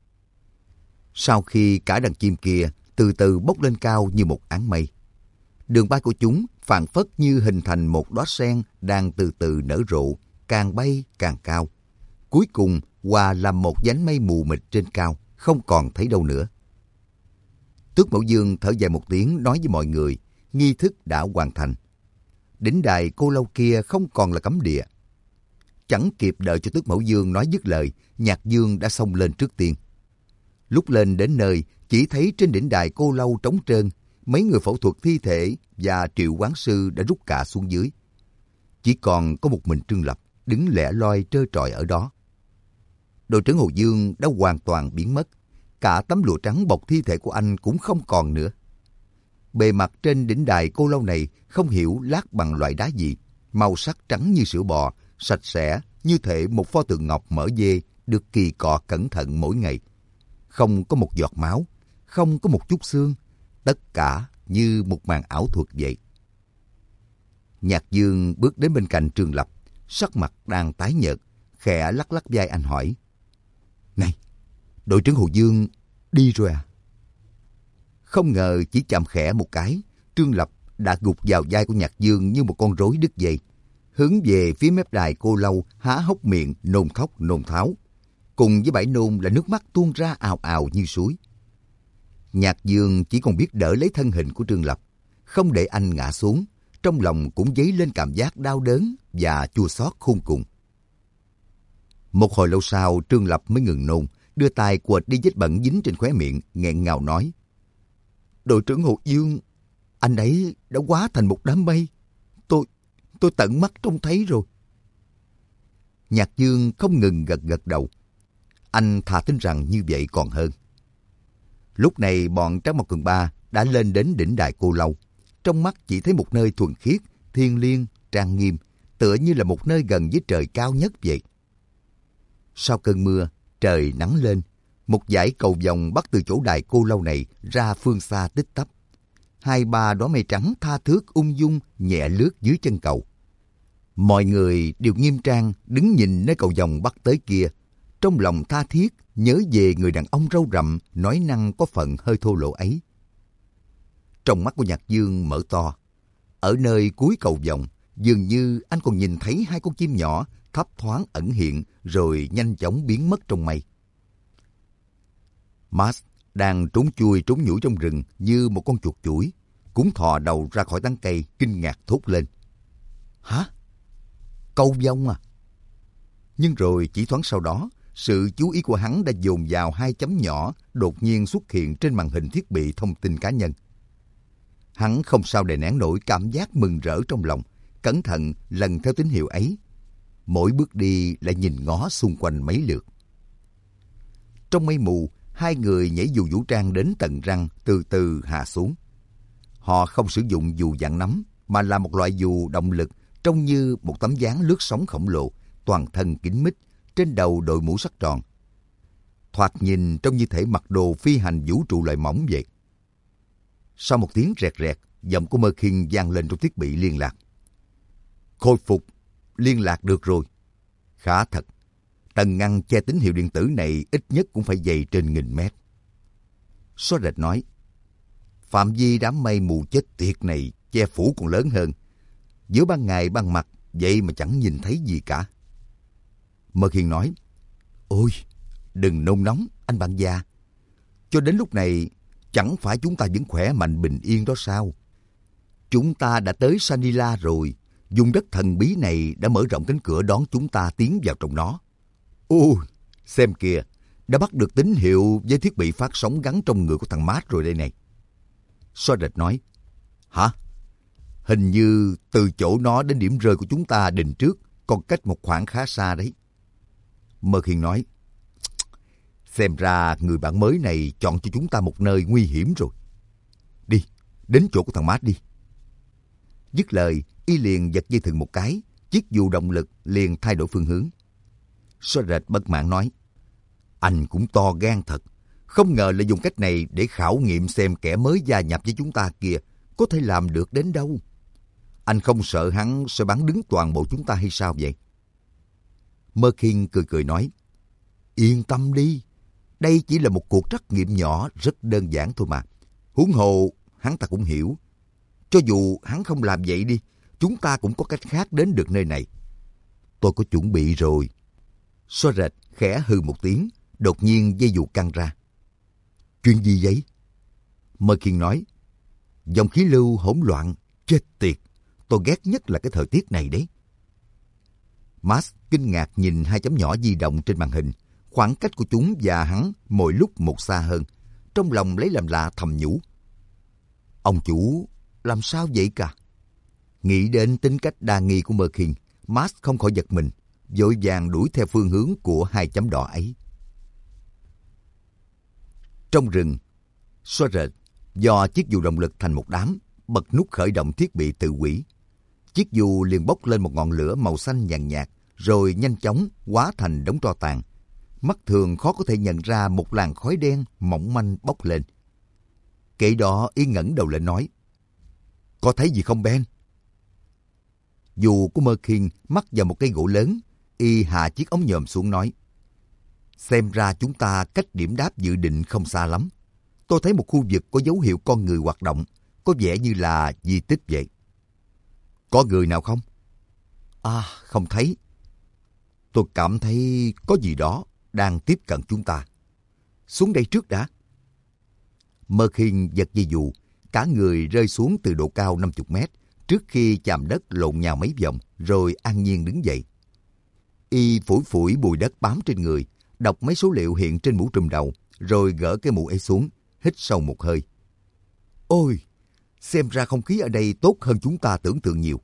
Sau khi cả đàn chim kia từ từ bốc lên cao như một áng mây, đường bay của chúng phảng phất như hình thành một đóa sen đang từ từ nở rộ, càng bay càng cao. Cuối cùng hòa làm một nhánh mây mù mịt trên cao, không còn thấy đâu nữa. Tước Mẫu Dương thở dài một tiếng nói với mọi người, nghi thức đã hoàn thành. Đỉnh đài Cô Lâu kia không còn là cấm địa. Chẳng kịp đợi cho Tước Mẫu Dương nói dứt lời, Nhạc Dương đã xông lên trước tiên. Lúc lên đến nơi, chỉ thấy trên đỉnh đài Cô Lâu trống trơn, mấy người phẫu thuật thi thể và triệu quán sư đã rút cả xuống dưới. Chỉ còn có một mình Trương Lập đứng lẻ loi trơ trọi ở đó. Đội trưởng Hồ Dương đã hoàn toàn biến mất. Cả tấm lụa trắng bọc thi thể của anh cũng không còn nữa. Bề mặt trên đỉnh đài Cô Lâu này không hiểu lát bằng loại đá gì, màu sắc trắng như sữa bò, sạch sẽ như thể một pho tượng ngọc mỡ dê được kỳ cọ cẩn thận mỗi ngày. Không có một giọt máu, không có một chút xương, tất cả như một màn ảo thuật vậy. Nhạc Dương bước đến bên cạnh Trương Lập, sắc mặt đang tái nhợt, khẽ lắc lắc vai anh hỏi: "Này, đội trưởng Hồ Dương đi rồi à?" Không ngờ chỉ chạm khẽ một cái, Trương Lập đã gục vào vai của Nhạc Dương như một con rối đứt dây, hướng về phía mép đài Cô Lâu, há hốc miệng nôn thốc nôn tháo. Cùng với bãi nôn là nước mắt tuôn ra ào ào như suối. Nhạc Dương chỉ còn biết đỡ lấy thân hình của Trương Lập, không để anh ngã xuống, trong lòng cũng dấy lên cảm giác đau đớn và chua xót khôn cùng. Một hồi lâu sau, Trương Lập mới ngừng nôn, đưa tay quệt đi vết bẩn dính trên khóe miệng, nghẹn ngào nói: "Đội trưởng Hồ Dương, anh ấy đã hóa thành một đám mây. Tôi, tôi tận mắt trông thấy rồi." Nhạc Dương không ngừng gật gật đầu. Anh thà tin rằng như vậy còn hơn. Lúc này bọn Trác Mộc Cường Ba đã lên đến đỉnh đài Cô Lâu. Trong mắt chỉ thấy một nơi thuần khiết, thiêng liêng, trang nghiêm, tựa như là một nơi gần với trời cao nhất vậy. Sau cơn mưa, trời nắng lên. Một dải cầu vồng bắt từ chỗ đài Cô Lâu này ra phương xa tích tắp. Hai ba đóa mây trắng tha thướt ung dung nhẹ lướt dưới chân cầu. Mọi người đều nghiêm trang đứng nhìn nơi cầu vồng bắt tới kia, trong lòng tha thiết nhớ về người đàn ông râu rậm nói năng có phần hơi thô lỗ ấy. Trong mắt của Nhạc Dương mở to. Ở nơi cuối cầu vồng, dường như anh còn nhìn thấy hai con chim nhỏ thấp thoáng ẩn hiện rồi nhanh chóng biến mất trong mây. Max đang trốn chui trốn nhủi trong rừng như một con chuột chuỗi, cũng thò đầu ra khỏi tán cây kinh ngạc thốt lên: "Hả? Cầu vồng à?" Nhưng rồi chỉ thoáng sau đó, sự chú ý của hắn đã dồn vào hai chấm nhỏ đột nhiên xuất hiện trên màn hình thiết bị thông tin cá nhân. Hắn không sao đè nén nổi cảm giác mừng rỡ trong lòng, cẩn thận lần theo tín hiệu ấy. Mỗi bước đi lại nhìn ngó xung quanh mấy lượt. Trong mây mù, hai người nhảy dù vũ trang đến tận răng từ từ hạ xuống. Họ không sử dụng dù dạng nắm, mà là một loại dù động lực trông như một tấm ván lướt sóng khổng lồ, toàn thân kín mít, trên đầu đội mũ sắt tròn. Thoạt nhìn trông như thể mặc đồ phi hành vũ trụ loại mỏng vậy. Sau một tiếng rẹt rẹt, giọng của Merkin vang lên trong thiết bị liên lạc. Khôi phục, liên lạc được rồi. Khá thật, tầng ngăn che tín hiệu điện tử này ít nhất cũng phải dày trên nghìn mét. Soret nói, phạm vi đám mây mù chết tiệt này che phủ còn lớn hơn. Giữa ban ngày ban mặt, vậy mà chẳng nhìn thấy gì cả. Merkin nói, ôi, đừng nôn nóng, anh bạn già. Cho đến lúc này, chẳng phải chúng ta vẫn khỏe mạnh bình yên đó sao? Chúng ta đã tới Sanila rồi. Vùng đất thần bí này đã mở rộng cánh cửa đón chúng ta tiến vào trong nó. Ôi, xem kìa, đã bắt được tín hiệu với thiết bị phát sóng gắn trong người của thằng Matt rồi đây này. Soret nói, hả? Hình như từ chỗ nó đến điểm rơi của chúng ta định trước còn cách một khoảng khá xa đấy. Merkin nói, xem ra người bạn mới này chọn cho chúng ta một nơi nguy hiểm rồi. Đi, đến chỗ của thằng Matt đi. Dứt lời, y liền giật dây thừng một cái, chiếc dù động lực liền thay đổi phương hướng. Soret bất mãn nói, anh cũng to gan thật, không ngờ là dùng cách này để khảo nghiệm xem kẻ mới gia nhập với chúng ta kia có thể làm được đến đâu. Anh không sợ hắn sẽ bắn đứng toàn bộ chúng ta hay sao vậy? Merkin cười cười nói, yên tâm đi, đây chỉ là một cuộc trắc nghiệm nhỏ rất đơn giản thôi mà. Huống hồ, hắn ta cũng hiểu. Cho dù hắn không làm vậy đi, chúng ta cũng có cách khác đến được nơi này. Tôi có chuẩn bị rồi. Soret khẽ hừ một tiếng, đột nhiên dây dù căng ra. Chuyện gì vậy? Merkin nói, dòng khí lưu hỗn loạn, chết tiệt. Tôi ghét nhất là cái thời tiết này đấy. Max kinh ngạc nhìn hai chấm nhỏ di động trên màn hình. Khoảng cách của chúng và hắn mỗi lúc một xa hơn. Trong lòng lấy làm lạ thầm nhủ. Ông chủ, làm sao vậy cả? Nghĩ đến tính cách đa nghi của Merkin, Max không khỏi giật mình, vội vàng đuổi theo phương hướng của hai chấm đỏ ấy. Trong rừng, Soret do chiếc dù động lực thành một đám, bật nút khởi động thiết bị tự hủy. Chiếc dù liền bốc lên một ngọn lửa màu xanh nhàn nhạt, rồi nhanh chóng hóa thành đống tro tàn. Mắt thường khó có thể nhận ra một làn khói đen mỏng manh bốc lên. Kể đó y ngẩng đầu lên nói, có thấy gì không Ben? Dù của Merkin mắc vào một cây gỗ lớn, y hạ chiếc ống nhòm xuống nói, xem ra chúng ta cách điểm đáp dự định không xa lắm. Tôi thấy một khu vực có dấu hiệu con người hoạt động, có vẻ như là di tích vậy. Có người nào không? À, không thấy. Tôi cảm thấy có gì đó đang tiếp cận chúng ta. Xuống đây trước đã. Merkin giật dây dù, cả người rơi xuống từ độ cao năm mươi mét, trước khi chạm đất lộn nhào mấy vòng, rồi an nhiên đứng dậy. Y phủi phủi bụi đất bám trên người, đọc mấy số liệu hiện trên mũ trùm đầu, rồi gỡ cái mũ ấy xuống, hít sâu một hơi. Ôi, xem ra không khí ở đây tốt hơn chúng ta tưởng tượng nhiều.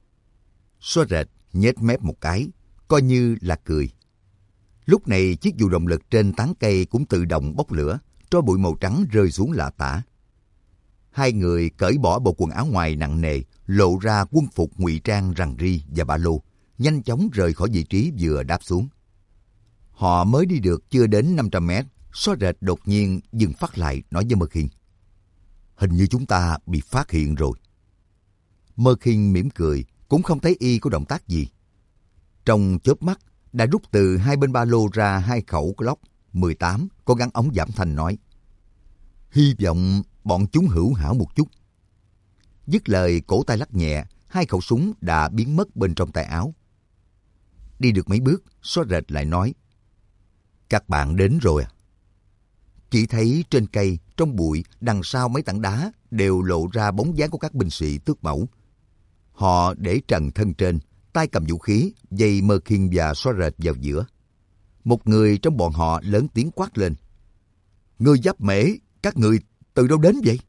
Soret nhếch mép một cái, coi như là cười. Lúc này chiếc dù động lực trên tán cây cũng tự động bốc lửa, tro bụi màu trắng rơi xuống lạ tả. Hai người cởi bỏ bộ quần áo ngoài nặng nề, lộ ra quân phục ngụy trang rằn ri và ba lô, nhanh chóng rời khỏi vị trí vừa đáp xuống. Họ mới đi được chưa đến năm trăm mét, Soret đột nhiên dừng phát lại nói với Merkin, hình như chúng ta bị phát hiện rồi. Merkin mỉm cười, cũng không thấy y có động tác gì. Trong chớp mắt, đã rút từ hai bên ba lô ra hai khẩu Glock mười tám có gắn ống giảm thanh nói, hy vọng bọn chúng hữu hảo một chút. Dứt lời cổ tay lắc nhẹ, hai khẩu súng đã biến mất bên trong tay áo. Đi được mấy bước, Soret lại nói, các bạn đến rồi à? Chỉ thấy trên cây, trong bụi, đằng sau mấy tảng đá đều lộ ra bóng dáng của các binh sĩ tước mẫu. Họ để trần thân trên, tay cầm vũ khí, dây Merkin và Soret vào giữa. Một người trong bọn họ lớn tiếng quát lên, người giáp mễ, các người từ đâu đến vậy?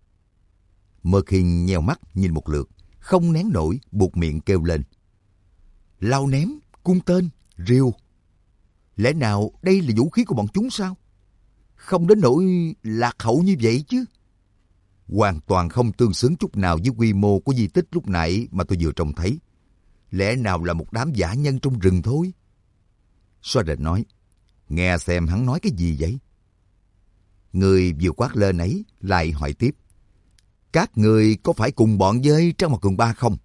Merkin nheo mắt nhìn một lượt, không nén nổi, buột miệng kêu lên, lao ném, cung tên, rìu. Lẽ nào đây là vũ khí của bọn chúng sao? Không đến nỗi lạc hậu như vậy chứ. hoàn toàn không tương xứng chút nào với quy mô của di tích lúc nãy mà tôi vừa trông thấy. Lẽ nào là một đám dã nhân trong rừng thôi? Soren nói, nghe xem hắn nói cái gì vậy? Người vừa quát lên ấy lại hỏi tiếp, các người có phải cùng bọn với Trác Mộc Cường Ba không?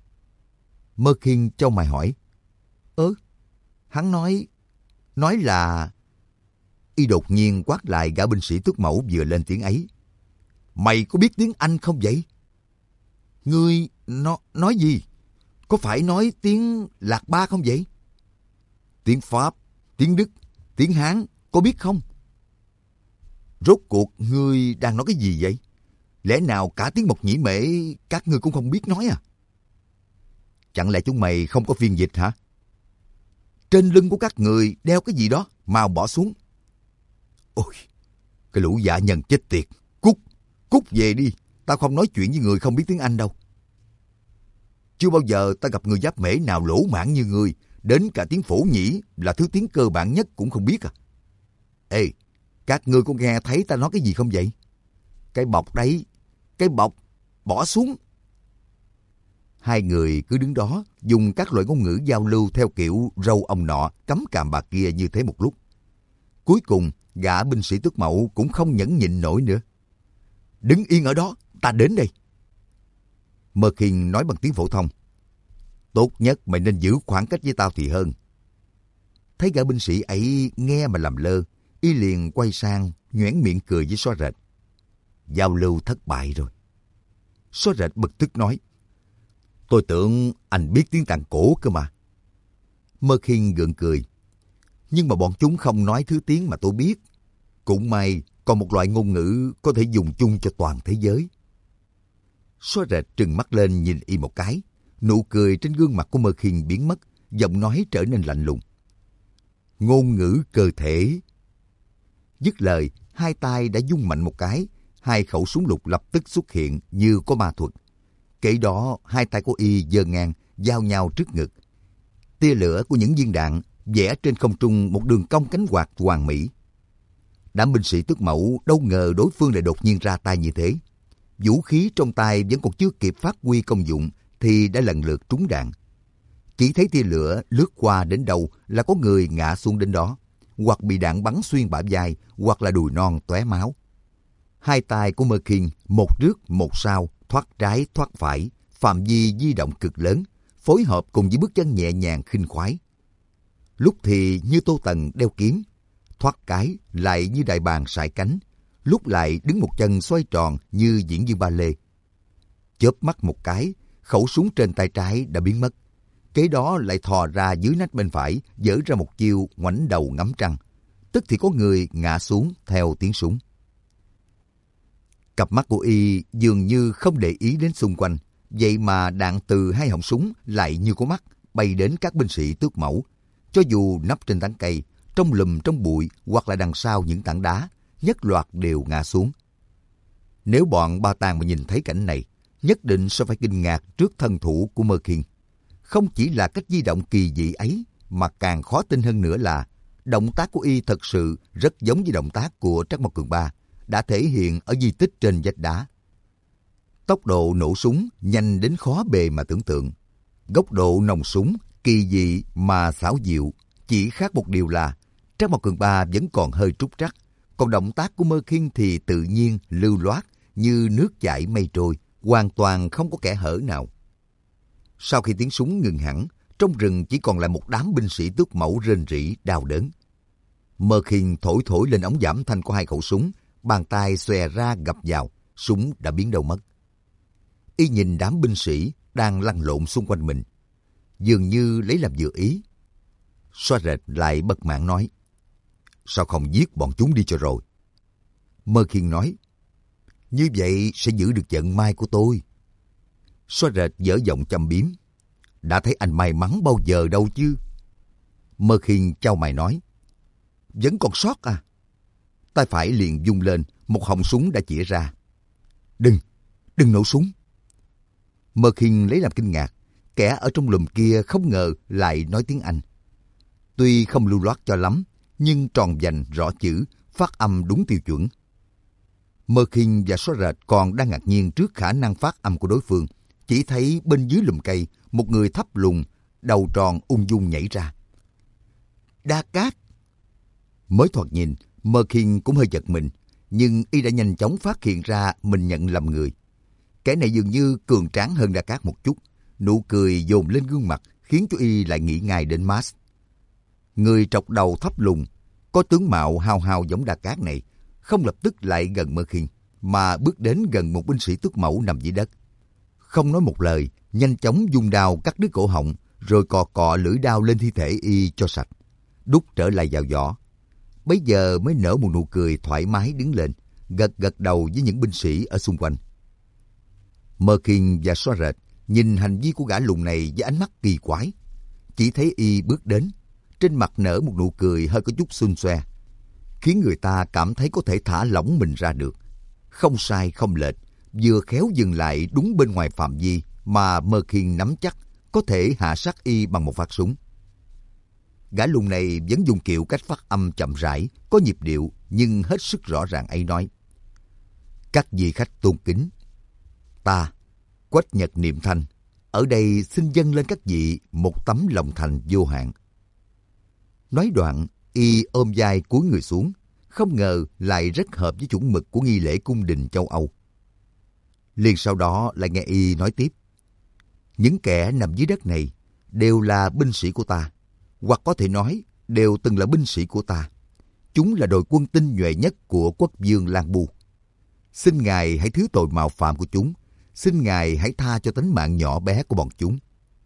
Mơ Khiên chau mày hỏi, ớ, hắn nói, nói là... Y đột nhiên quát lại gã binh sĩ tước mẫu vừa lên tiếng ấy. Mày có biết tiếng Anh không vậy? Ngươi nó, nói gì? Có phải nói tiếng Lạc Ba không vậy? Tiếng Pháp, tiếng Đức, tiếng Hán, có biết không? Rốt cuộc ngươi đang nói cái gì vậy? Lẽ nào cả tiếng Mộc Nhĩ Mễ các ngươi cũng không biết nói à? Chẳng lẽ chúng mày không có phiên dịch hả? Trên lưng của các người đeo cái gì đó, mau bỏ xuống. Ôi, cái lũ dạ nhân chết tiệt, cút, cút về đi, tao không nói chuyện với người không biết tiếng Anh đâu. Chưa bao giờ ta gặp người Giáp Mễ nào lỗ mãng như ngươi, đến cả tiếng Phổ Nhĩ là thứ tiếng cơ bản nhất cũng không biết à. Ê, các ngươi có nghe thấy ta nói cái gì không vậy? Cái bọc đấy, cái bọc, bỏ xuống. Hai người cứ đứng đó, dùng các loại ngôn ngữ giao lưu theo kiểu râu ông nọ, cắm càm bà kia như thế một lúc. Cuối cùng, gã binh sĩ tước mẫu cũng không nhẫn nhịn nổi nữa. Đứng yên ở đó, ta đến đây. Mơ Khiên nói bằng tiếng phổ thông. Tốt nhất mày nên giữ khoảng cách với tao thì hơn. Thấy gã binh sĩ ấy nghe mà làm lơ, y liền quay sang, nhoẻn miệng cười với Xóa Rệt. Giao lưu thất bại rồi. Xóa Rệt bực tức nói. Tôi tưởng anh biết tiếng Tàn Cổ cơ mà. Mơ Khiên gượng cười. Nhưng mà bọn chúng không nói thứ tiếng mà tôi biết. Cũng may còn một loại ngôn ngữ có thể dùng chung cho toàn thế giới. Xóa Rệt trừng mắt lên nhìn y một cái. Nụ cười trên gương mặt của Mơ Khiên biến mất, giọng nói trở nên lạnh lùng. Ngôn ngữ cơ thể. Dứt lời, hai tay đã vung mạnh một cái, hai khẩu súng lục lập tức xuất hiện như có ma thuật. Kể đó, hai tay của y giơ ngang, giao nhau trước ngực. Tia lửa của những viên đạn vẽ trên không trung một đường cong cánh quạt hoàn mỹ. Đám binh sĩ tước mẫu đâu ngờ đối phương lại đột nhiên ra tay như thế. Vũ khí trong tay vẫn còn chưa kịp phát huy công dụng thì đã lần lượt trúng đạn. Chỉ thấy tia lửa lướt qua đến đâu là có người ngã xuống đến đó, hoặc bị đạn bắn xuyên bả vai, hoặc là đùi non tóe máu. Hai tay của Mơ Khiên một trước một sau, thoát trái thoát phải, phạm vi di động cực lớn, phối hợp cùng với bước chân nhẹ nhàng khinh khoái. Lúc thì như Tô Tần đeo kiếm, thoát cái lại như đại bàng sải cánh, lúc lại đứng một chân xoay tròn như diễn viên ba lê. Chớp mắt một cái, khẩu súng trên tay trái đã biến mất. Kế đó lại thò ra dưới nách bên phải, giở ra một chiêu ngoảnh đầu ngắm trăng. Tức thì có người ngã xuống theo tiếng súng. Cặp mắt của y dường như không để ý đến xung quanh, vậy mà đạn từ hai họng súng lại như có mắt bay đến các binh sĩ tước mẫu. Cho dù nấp trên tán cây, trong lùm trong bụi hoặc là đằng sau những tảng đá, nhất loạt đều ngã xuống. Nếu bọn Ba Tàng mà nhìn thấy cảnh này, nhất định sẽ phải kinh ngạc trước thân thủ của Mơ Khiên. Không chỉ là cách di động kỳ dị ấy, mà càng khó tin hơn nữa là động tác của y thật sự rất giống với động tác của Trác Mộc Cường Ba, đã thể hiện ở di tích trên vách đá. Tốc độ nổ súng nhanh đến khó bề mà tưởng tượng. Góc độ nòng súng kỳ dị mà xảo diệu, chỉ khác một điều là Trác Mộc Cường Ba vẫn còn hơi trúc trắc, còn động tác của Mơ Khiên thì tự nhiên, lưu loát như nước chảy mây trôi, hoàn toàn không có kẽ hở nào. Sau khi tiếng súng ngừng hẳn, trong rừng chỉ còn lại một đám binh sĩ tước mẫu rên rỉ đau đớn. Mơ Khiên thổi thổi lên ống giảm thanh của hai khẩu súng, bàn tay xòe ra gập vào, súng đã biến đâu mất. Y nhìn đám binh sĩ đang lăn lộn xung quanh mình, dường như lấy làm vừa ý. Xóa Rệt lại bất mãn nói, sao không giết bọn chúng đi cho rồi? Mơ Khiên nói, như vậy sẽ giữ được vận may của tôi. Xóa Rệt dở giọng châm biếm, đã thấy anh may mắn bao giờ đâu chứ. Mơ Khiên chau mày nói, vẫn còn sót à? Tay phải liền vung lên, một họng súng đã chĩa ra. Đừng, đừng nổ súng. Mơ Khiên lấy làm kinh ngạc, kẻ ở trong lùm kia không ngờ lại nói tiếng Anh. Tuy không lưu loát cho lắm, nhưng tròn vành rõ chữ, phát âm đúng tiêu chuẩn. Mơ Khiên và Xóa Rệt còn đang ngạc nhiên trước khả năng phát âm của đối phương. Chỉ thấy bên dưới lùm cây, một người thấp lùn, đầu tròn ung dung nhảy ra. Đa Cát! Mới thoạt nhìn, Mơ Khiên cũng hơi giật mình, nhưng y đã nhanh chóng phát hiện ra mình nhận lầm người. Kẻ này dường như cường tráng hơn Đa Cát một chút, nụ cười dồn lên gương mặt khiến cho y lại nghĩ ngay đến Max. Người trọc đầu thấp lùn, có tướng mạo hao hao giống Đa Cát này, không lập tức lại gần Mơ Khiên, mà bước đến gần một binh sĩ tước mẫu nằm dưới đất. Không nói một lời, nhanh chóng dùng đao cắt đứt cổ họng, rồi cọ cọ lưỡi đao lên thi thể y cho sạch, đút trở lại vào vỏ. Bấy giờ mới nở một nụ cười thoải mái đứng lên, gật gật đầu với những binh sĩ ở xung quanh. Mơ Khiên và Xóa Rệt nhìn hành vi của gã lùn này với ánh mắt kỳ quái. Chỉ thấy y bước đến, trên mặt nở một nụ cười hơi có chút xun xoe, khiến người ta cảm thấy có thể thả lỏng mình ra được. Không sai không lệch, vừa khéo dừng lại đúng bên ngoài phạm vi mà Mơ Khiên nắm chắc có thể hạ sát y bằng một phát súng. Gã lùn này vẫn dùng kiểu cách phát âm chậm rãi, có nhịp điệu nhưng hết sức rõ ràng ấy nói: Các vị khách tôn kính, ta, Quách Nhật Niệm Thanh, ở đây xin dâng lên các vị một tấm lòng thành vô hạn. Nói đoạn, y ôm vai cúi người xuống, không ngờ lại rất hợp với chuẩn mực của nghi lễ cung đình châu Âu. Liền sau đó lại nghe y nói tiếp: Những kẻ nằm dưới đất này đều là binh sĩ của ta, hoặc có thể nói đều từng là binh sĩ của ta. Chúng là đội quân tinh nhuệ nhất của quốc vương Lan Bu. Xin Ngài hãy thứ tội mạo phạm của chúng, xin Ngài hãy tha cho tính mạng nhỏ bé của bọn chúng.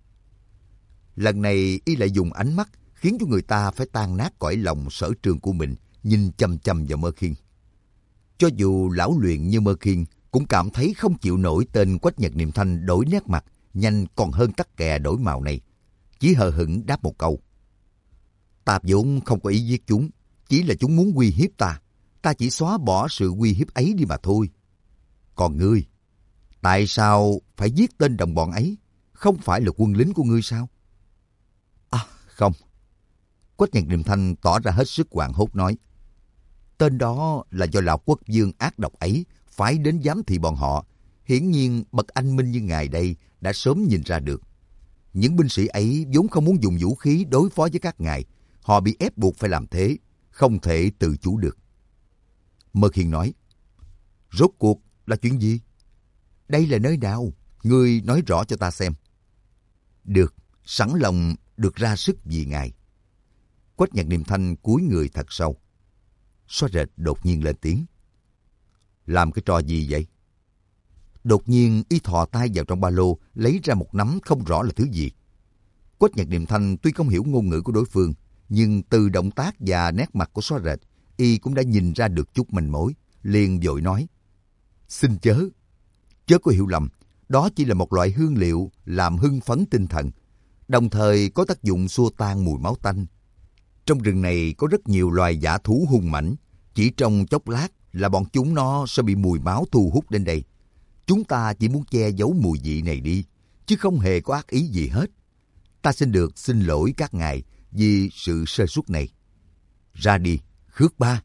Lần này y lại dùng ánh mắt khiến cho người ta phải tan nát cõi lòng sở trường của mình, nhìn chăm chăm vào Mơ Khiên. Cho dù lão luyện như Mơ Khiên cũng cảm thấy không chịu nổi tên Quách Nhật Niệm Thanh đổi nét mặt nhanh còn hơn tắc kè đổi màu này, chỉ hờ hững đáp một câu: Ta vốn không có ý giết chúng, chỉ là chúng muốn uy hiếp ta, ta chỉ xóa bỏ sự uy hiếp ấy đi mà thôi. Còn ngươi, tại sao phải giết tên đồng bọn ấy? Không phải là quân lính của ngươi sao? À, không. Quách Nhật Niệm Thanh tỏ ra hết sức hoảng hốt nói: Tên đó là do lão quốc vương ác độc ấy phái đến giám thị bọn họ. Hiển nhiên bậc anh minh như ngài đây đã sớm nhìn ra được. Những binh sĩ ấy vốn không muốn dùng vũ khí đối phó với các ngài. Họ bị ép buộc phải làm thế, không thể tự chủ được. Mơ Khiên nói: Rốt cuộc là chuyện gì? Đây là nơi nào? Ngươi nói rõ cho ta xem. Được, sẵn lòng được ra sức vì ngài. Quách Nhật Niệm Thanh cúi người thật sâu. Xóa Rệt đột nhiên lên tiếng: Làm cái trò gì vậy? Đột nhiên y thò tay vào trong ba lô, lấy ra một nắm không rõ là thứ gì. Quách Nhật Niệm Thanh tuy không hiểu ngôn ngữ của đối phương, nhưng từ động tác và nét mặt của Xóa Rệt, y cũng đã nhìn ra được chút manh mối, liền vội nói: Xin chớ, chớ có hiểu lầm, đó chỉ là một loại hương liệu làm hưng phấn tinh thần, đồng thời có tác dụng xua tan mùi máu tanh. Trong rừng này có rất nhiều loài dã thú hung mãnh, chỉ trong chốc lát là bọn chúng nó sẽ bị mùi máu thu hút đến đây. Chúng ta chỉ muốn che giấu mùi vị này đi, chứ không hề có ác ý gì hết. Ta xin được xin lỗi các ngài vì sự sơ suất này. Ra đi, Khước Ba.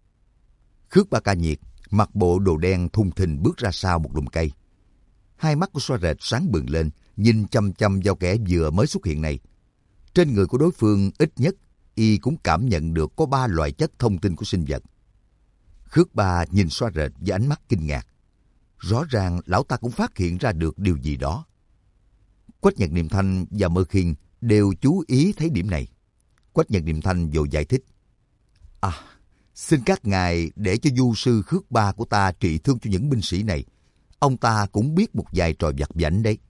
Khước Ba Ca Nhiệt mặc bộ đồ đen thùng thình bước ra sau một lùm cây. Hai mắt của Xóa Rệt sáng bừng lên, nhìn chăm chăm vào kẻ vừa mới xuất hiện này. Trên người của đối phương ít nhất y cũng cảm nhận được có ba loại chất thông tin của sinh vật. Khước Ba nhìn Xóa Rệt với ánh mắt kinh ngạc. Rõ ràng lão ta cũng phát hiện ra được điều gì đó. Quách Nhật Niệm Thanh và Mơ Khiên đều chú ý thấy điểm này. Quách Nhật Niệm Thanh vội giải thích: À, xin các ngài để cho du sư Khước Ba của ta trị thương cho những binh sĩ này. Ông ta cũng biết một vài trò vặt vãnh đấy.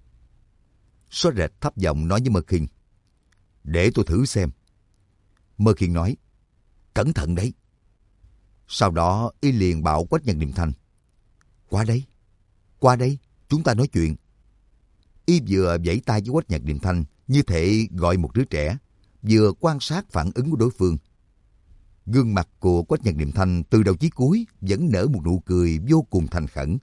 Xóa Rệt thấp giọng nói với Mơ Khiên: Để tôi thử xem. Mơ Khiên nói: Cẩn thận đấy. Sau đó y liền bảo Quách Nhật Niệm Thanh: Qua đây, qua đây, chúng ta nói chuyện. Y vừa vẫy tay với Quách Nhật Niệm Thanh như thể gọi một đứa trẻ, vừa quan sát phản ứng của đối phương. Gương mặt của Quách Nhật Niệm Thanh từ đầu chí cuối vẫn nở một nụ cười vô cùng thành khẩn.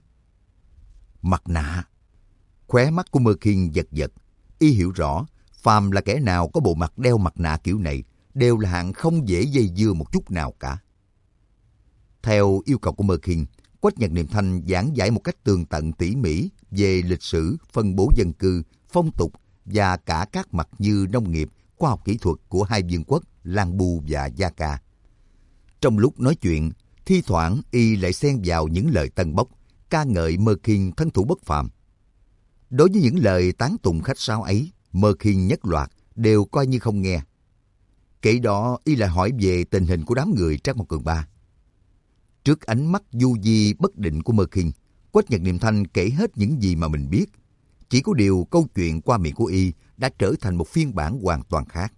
Mặt nạ. Khóe mắt của Mơ Khiên giật giật. Y hiểu rõ, phàm là kẻ nào có bộ mặt đeo mặt nạ kiểu này đều là hạng không dễ dây dưa một chút nào cả. Theo yêu cầu của Mơ Khiên, Quách Quách Nhật Niệm Thanh giảng giải một cách tường tận tỉ mỉ về lịch sử, phân bố dân cư, phong tục và cả các mặt như nông nghiệp, khoa học kỹ thuật của hai vương quốc Lan Bu và Gia Ca. Trong lúc nói chuyện, thi thoảng y lại xen vào những lời tân bốc, ca ngợi Mơ Khiên thân thủ bất phàm. Đối với những lời tán tụng khách sáo ấy, Mơ Khiên nhất loạt đều coi như không nghe. Kể đó y lại hỏi về tình hình của đám người Trác Mộc Cường Ba. Trước ánh mắt du di bất định của Mơ Khiên, Quách Nhật Niệm Thanh kể hết những gì mà mình biết. Chỉ có điều câu chuyện qua miệng của y đã trở thành một phiên bản hoàn toàn khác.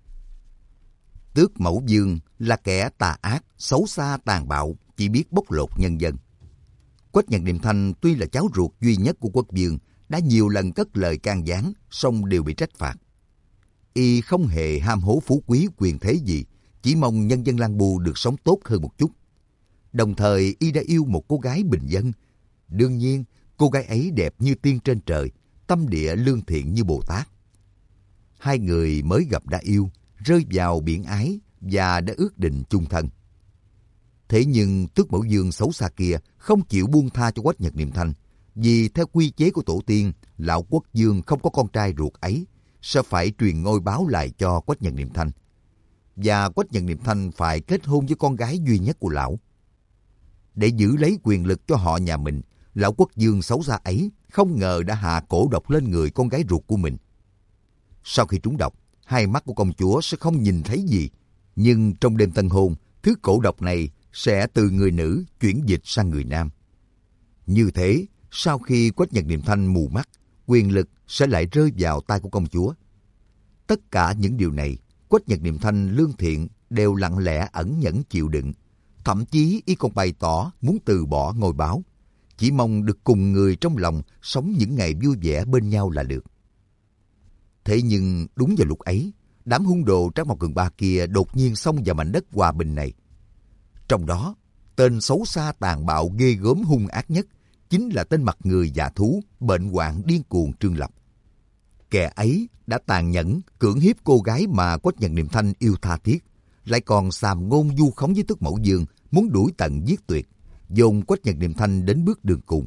Tước Mẫu Dương là kẻ tà ác, xấu xa, tàn bạo, chỉ biết bóc lột nhân dân. Quách Nhật Niệm Thanh tuy là cháu ruột duy nhất của quốc vương, đã nhiều lần cất lời can gián, song đều bị trách phạt. Y không hề ham hố phú quý quyền thế gì, chỉ mong nhân dân Lan Bu được sống tốt hơn một chút. Đồng thời y đã yêu một cô gái bình dân. Đương nhiên, cô gái ấy đẹp như tiên trên trời, tâm địa lương thiện như Bồ Tát. Hai người mới gặp đã yêu, rơi vào biển ái và đã ước định chung thân. Thế nhưng Tước Mẫu Dương xấu xa kia không chịu buông tha cho Quách Nhật Niệm Thanh, vì theo quy chế của tổ tiên, lão quốc vương không có con trai ruột ấy, sẽ phải truyền ngôi báo lại cho Quách Nhật Niệm Thanh. Và Quách Nhật Niệm Thanh phải kết hôn với con gái duy nhất của lão. Để giữ lấy quyền lực cho họ nhà mình, lão quốc vương xấu xa ấy không ngờ đã hạ cổ độc lên người con gái ruột của mình. Sau khi trúng độc, hai mắt của công chúa sẽ không nhìn thấy gì, nhưng trong đêm tân hôn, thứ cổ độc này sẽ từ người nữ chuyển dịch sang người nam. Như thế, sau khi Quách Nhật Niệm Thanh mù mắt, quyền lực sẽ lại rơi vào tay của công chúa. Tất cả những điều này, Quách Nhật Niệm Thanh lương thiện đều lặng lẽ ẩn nhẫn chịu đựng. Thậm chí y còn bày tỏ muốn từ bỏ ngôi báo, chỉ mong được cùng người trong lòng sống những ngày vui vẻ bên nhau là được. Thế nhưng đúng vào lúc ấy, đám hung đồ Trác Mộc Cường Ba kia đột nhiên xông vào mảnh đất hòa bình này. Trong đó, tên xấu xa tàn bạo ghê gớm hung ác nhất chính là tên mặt người dạ thú, bệnh hoạn điên cuồng Trương Lập. Kẻ ấy đã tàn nhẫn cưỡng hiếp cô gái mà Quách Nhật Niệm Thanh yêu tha thiết, lại còn xàm ngôn vu khống với Tước Mẫu Dương, muốn đuổi tận giết tuyệt, dồn Quách Nhật Niệm Thanh đến bước đường cùng.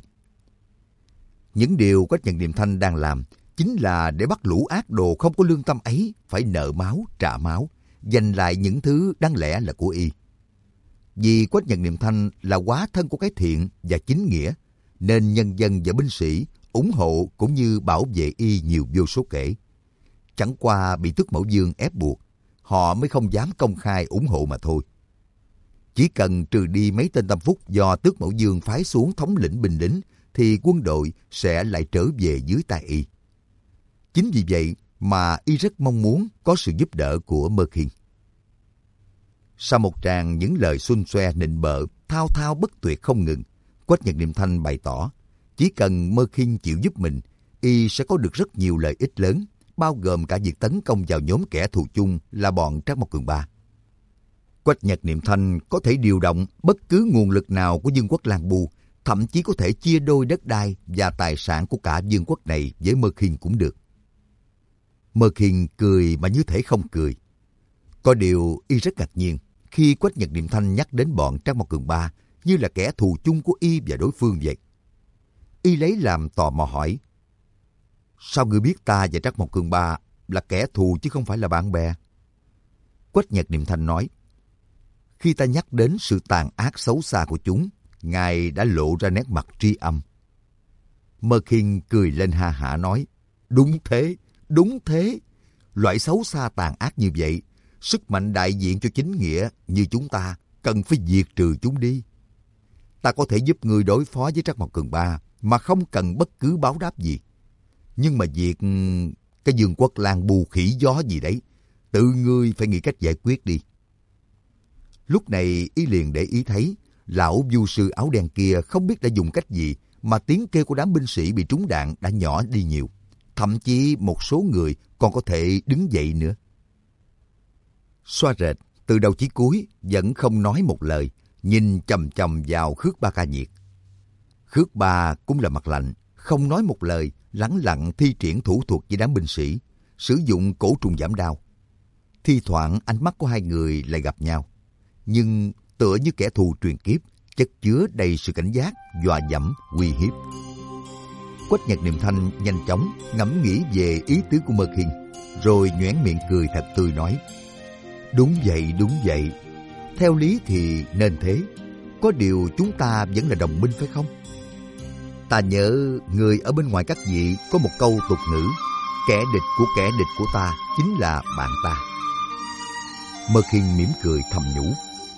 Những điều Quách Nhật Niệm Thanh đang làm chính là để bắt lũ ác đồ không có lương tâm ấy phải nợ máu trả máu, giành lại những thứ đáng lẽ là của y. Vì Quách Nhật Niệm Thanh là hóa thân của cái thiện và chính nghĩa, nên nhân dân và binh sĩ ủng hộ cũng như bảo vệ y nhiều vô số kể. Chẳng qua bị Tước Mẫu Dương ép buộc, họ mới không dám công khai ủng hộ mà thôi. Chỉ cần trừ đi mấy tên tâm phúc do Tước Mẫu Dương phái xuống thống lĩnh binh lính, thì quân đội sẽ lại trở về dưới tay y. Chính vì vậy mà y rất mong muốn có sự giúp đỡ của Mơ Khiên. Sau một tràng những lời xuân xoe nịnh bợ, thao thao bất tuyệt không ngừng, Quách Nhật Niệm Thanh bày tỏ, chỉ cần Mơ Khiên chịu giúp mình, y sẽ có được rất nhiều lợi ích lớn, bao gồm cả việc tấn công vào nhóm kẻ thù chung là bọn Trác Mộc Cường Ba. Quách Nhật Niệm Thanh có thể điều động bất cứ nguồn lực nào của vương quốc Lan Bu, thậm chí có thể chia đôi đất đai và tài sản của cả vương quốc này với Mơ Khiên cũng được. Mơ Khiên cười mà như thể không cười. Có điều y rất ngạc nhiên khi Quách Nhật Niệm Thanh nhắc đến bọn Trác Mộc Cường Ba như là kẻ thù chung của y và đối phương vậy. Y lấy làm tò mò hỏi, sao ngươi biết ta và Trác Mộc Cường Ba là kẻ thù chứ không phải là bạn bè? Quách Nhật Niệm Thanh nói, khi ta nhắc đến sự tàn ác xấu xa của chúng, Ngài đã lộ ra nét mặt tri âm. Mơ Khiên cười lên ha hả nói, đúng thế, đúng thế. Loại xấu xa tàn ác như vậy, sức mạnh đại diện cho chính nghĩa như chúng ta cần phải diệt trừ chúng đi. Ta có thể giúp ngươi đối phó với Trác Mộc Cường Ba mà không cần bất cứ báo đáp gì. Nhưng mà việc cái vương quốc Lan Bu khỉ gió gì đấy, tự ngươi phải nghĩ cách giải quyết đi. Lúc này y liền để ý thấy lão vu sư áo đen kia không biết đã dùng cách gì mà tiếng kêu của đám binh sĩ bị trúng đạn đã nhỏ đi nhiều. Thậm chí một số người còn có thể đứng dậy nữa. Xoa rệt từ đầu chí cuối vẫn không nói một lời, nhìn chằm chằm vào Khước Ba Ca Nhiệt. Khước Ba cũng là mặt lạnh, không nói một lời, lẳng lặng thi triển thủ thuật với đám binh sĩ, sử dụng cổ trùng giảm đau. Thi thoảng ánh mắt của hai người lại gặp nhau, nhưng tựa như kẻ thù truyền kiếp, chất chứa đầy sự cảnh giác, dọa dẫm, uy hiếp. Quách Nhật Niệm Thanh nhanh chóng ngẫm nghĩ về ý tứ của Mơ Khiên, rồi nhoẻn miệng cười thật tươi nói: Đúng vậy, đúng vậy. Theo lý thì nên thế. Có điều chúng ta vẫn là đồng minh phải không? Ta nhớ người ở bên ngoài các vị có một câu tục ngữ: kẻ địch của kẻ địch của ta chính là bạn ta. Mơ Khiên mỉm cười thầm nhủ: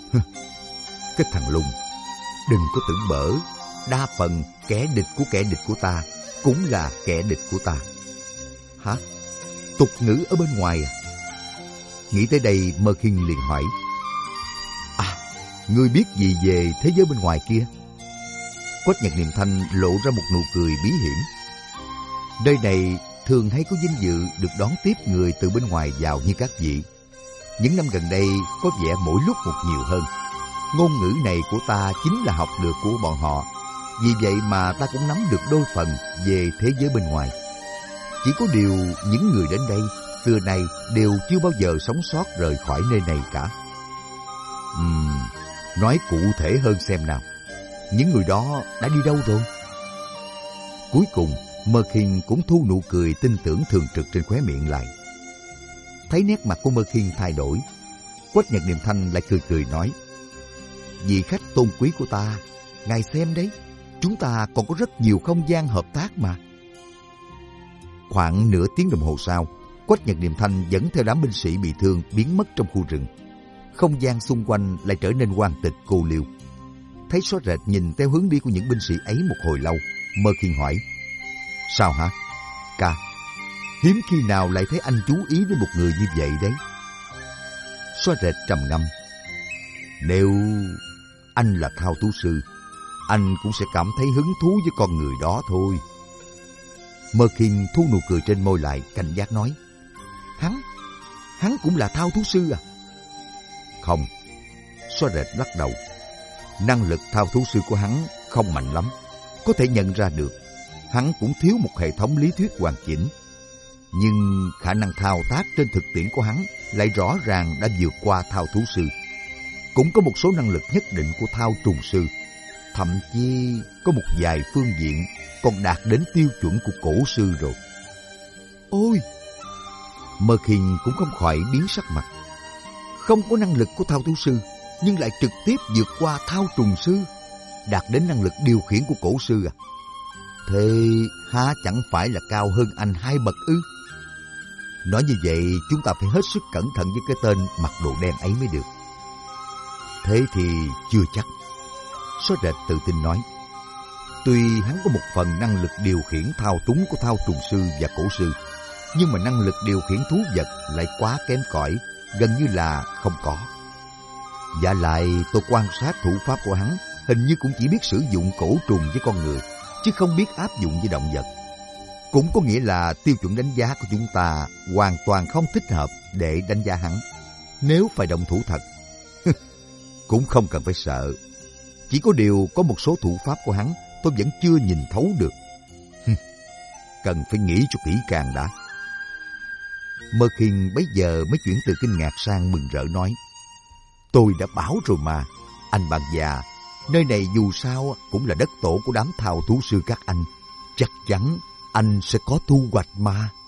Cái thằng Lùng, đừng có tưởng bở, đa phần kẻ địch của kẻ địch của ta cũng là kẻ địch của ta. Hả? Tục ngữ ở bên ngoài à? Nghĩ tới đây, Mơ Khiên liền hỏi: À, ngươi biết gì về thế giới bên ngoài kia? Quách Nhật Niệm Thanh lộ ra một nụ cười bí hiểm. Nơi này thường hay có vinh dự được đón tiếp người từ bên ngoài vào như các vị. Những năm gần đây có vẻ mỗi lúc một nhiều hơn. Ngôn ngữ này của ta chính là học được của bọn họ. Vì vậy mà ta cũng nắm được đôi phần về thế giới bên ngoài. Chỉ có điều những người đến đây xưa nay đều chưa bao giờ sống sót rời khỏi nơi này cả. Ừm, nói cụ thể hơn xem nào. Những người đó đã đi đâu rồi? Cuối cùng, Mơ Khiên cũng thu nụ cười tin tưởng thường trực trên khóe miệng lại. Thấy nét mặt của Mơ Khiên thay đổi, Quách Nhật Niệm Thanh lại cười cười nói: Vị khách tôn quý của ta, ngài xem đấy, chúng ta còn có rất nhiều không gian hợp tác mà. Khoảng nửa tiếng đồng hồ sau, Quách Nhật Niệm Thanh dẫn theo đám binh sĩ bị thương biến mất trong khu rừng. Không gian xung quanh lại trở nên hoang tịch cô liêu. Thấy Xóa Rệt nhìn theo hướng đi của những binh sĩ ấy một hồi lâu, Mơ Khiên hỏi: Sao hả? Ca, hiếm khi nào lại thấy anh chú ý đến một người như vậy đấy. Xóa Rệt trầm ngâm: Nếu anh là thao thú sư, anh cũng sẽ cảm thấy hứng thú với con người đó thôi. Mơ Khiên thu nụ cười trên môi lại, cảnh giác nói: Hắn, hắn cũng là thao thú sư à? Không. Xóa Rệt lắc đầu. Năng lực thao thú sư của hắn không mạnh lắm. Có thể nhận ra được, hắn cũng thiếu một hệ thống lý thuyết hoàn chỉnh. Nhưng khả năng thao tác trên thực tiễn của hắn lại rõ ràng đã vượt qua thao thú sư. Cũng có một số năng lực nhất định của thao trùng sư. Thậm chí có một vài phương diện còn đạt đến tiêu chuẩn của cổ sư rồi. Ôi! Mơ Khiên cũng không khỏi biến sắc mặt. Không có năng lực của thao thú sư, nhưng lại trực tiếp vượt qua thao trùng sư, đạt đến năng lực điều khiển của cổ sư à? Thế há chẳng phải là cao hơn anh hai bậc ư? Nói như vậy, chúng ta phải hết sức cẩn thận với cái tên mặc đồ đen ấy mới được. Thế thì chưa chắc. Xóa Rệt tự tin nói: Tuy hắn có một phần năng lực điều khiển thao túng của thao trùng sư và cổ sư, nhưng mà năng lực điều khiển thú vật lại quá kém cỏi, gần như là không có. Và lại tôi quan sát thủ pháp của hắn, hình như cũng chỉ biết sử dụng cổ trùng với con người, chứ không biết áp dụng với động vật. Cũng có nghĩa là tiêu chuẩn đánh giá của chúng ta hoàn toàn không thích hợp để đánh giá hắn. Nếu phải động thủ thật, cũng không cần phải sợ. Chỉ có điều có một số thủ pháp của hắn tôi vẫn chưa nhìn thấu được. Cần phải nghĩ cho kỹ càng đã. Mơ Khiên bấy giờ mới chuyển từ kinh ngạc sang mừng rỡ nói: Tôi đã bảo rồi mà, anh bạn già, nơi này dù sao cũng là đất tổ của đám thao thú sư các anh. Chắc chắn anh sẽ có thu hoạch mà.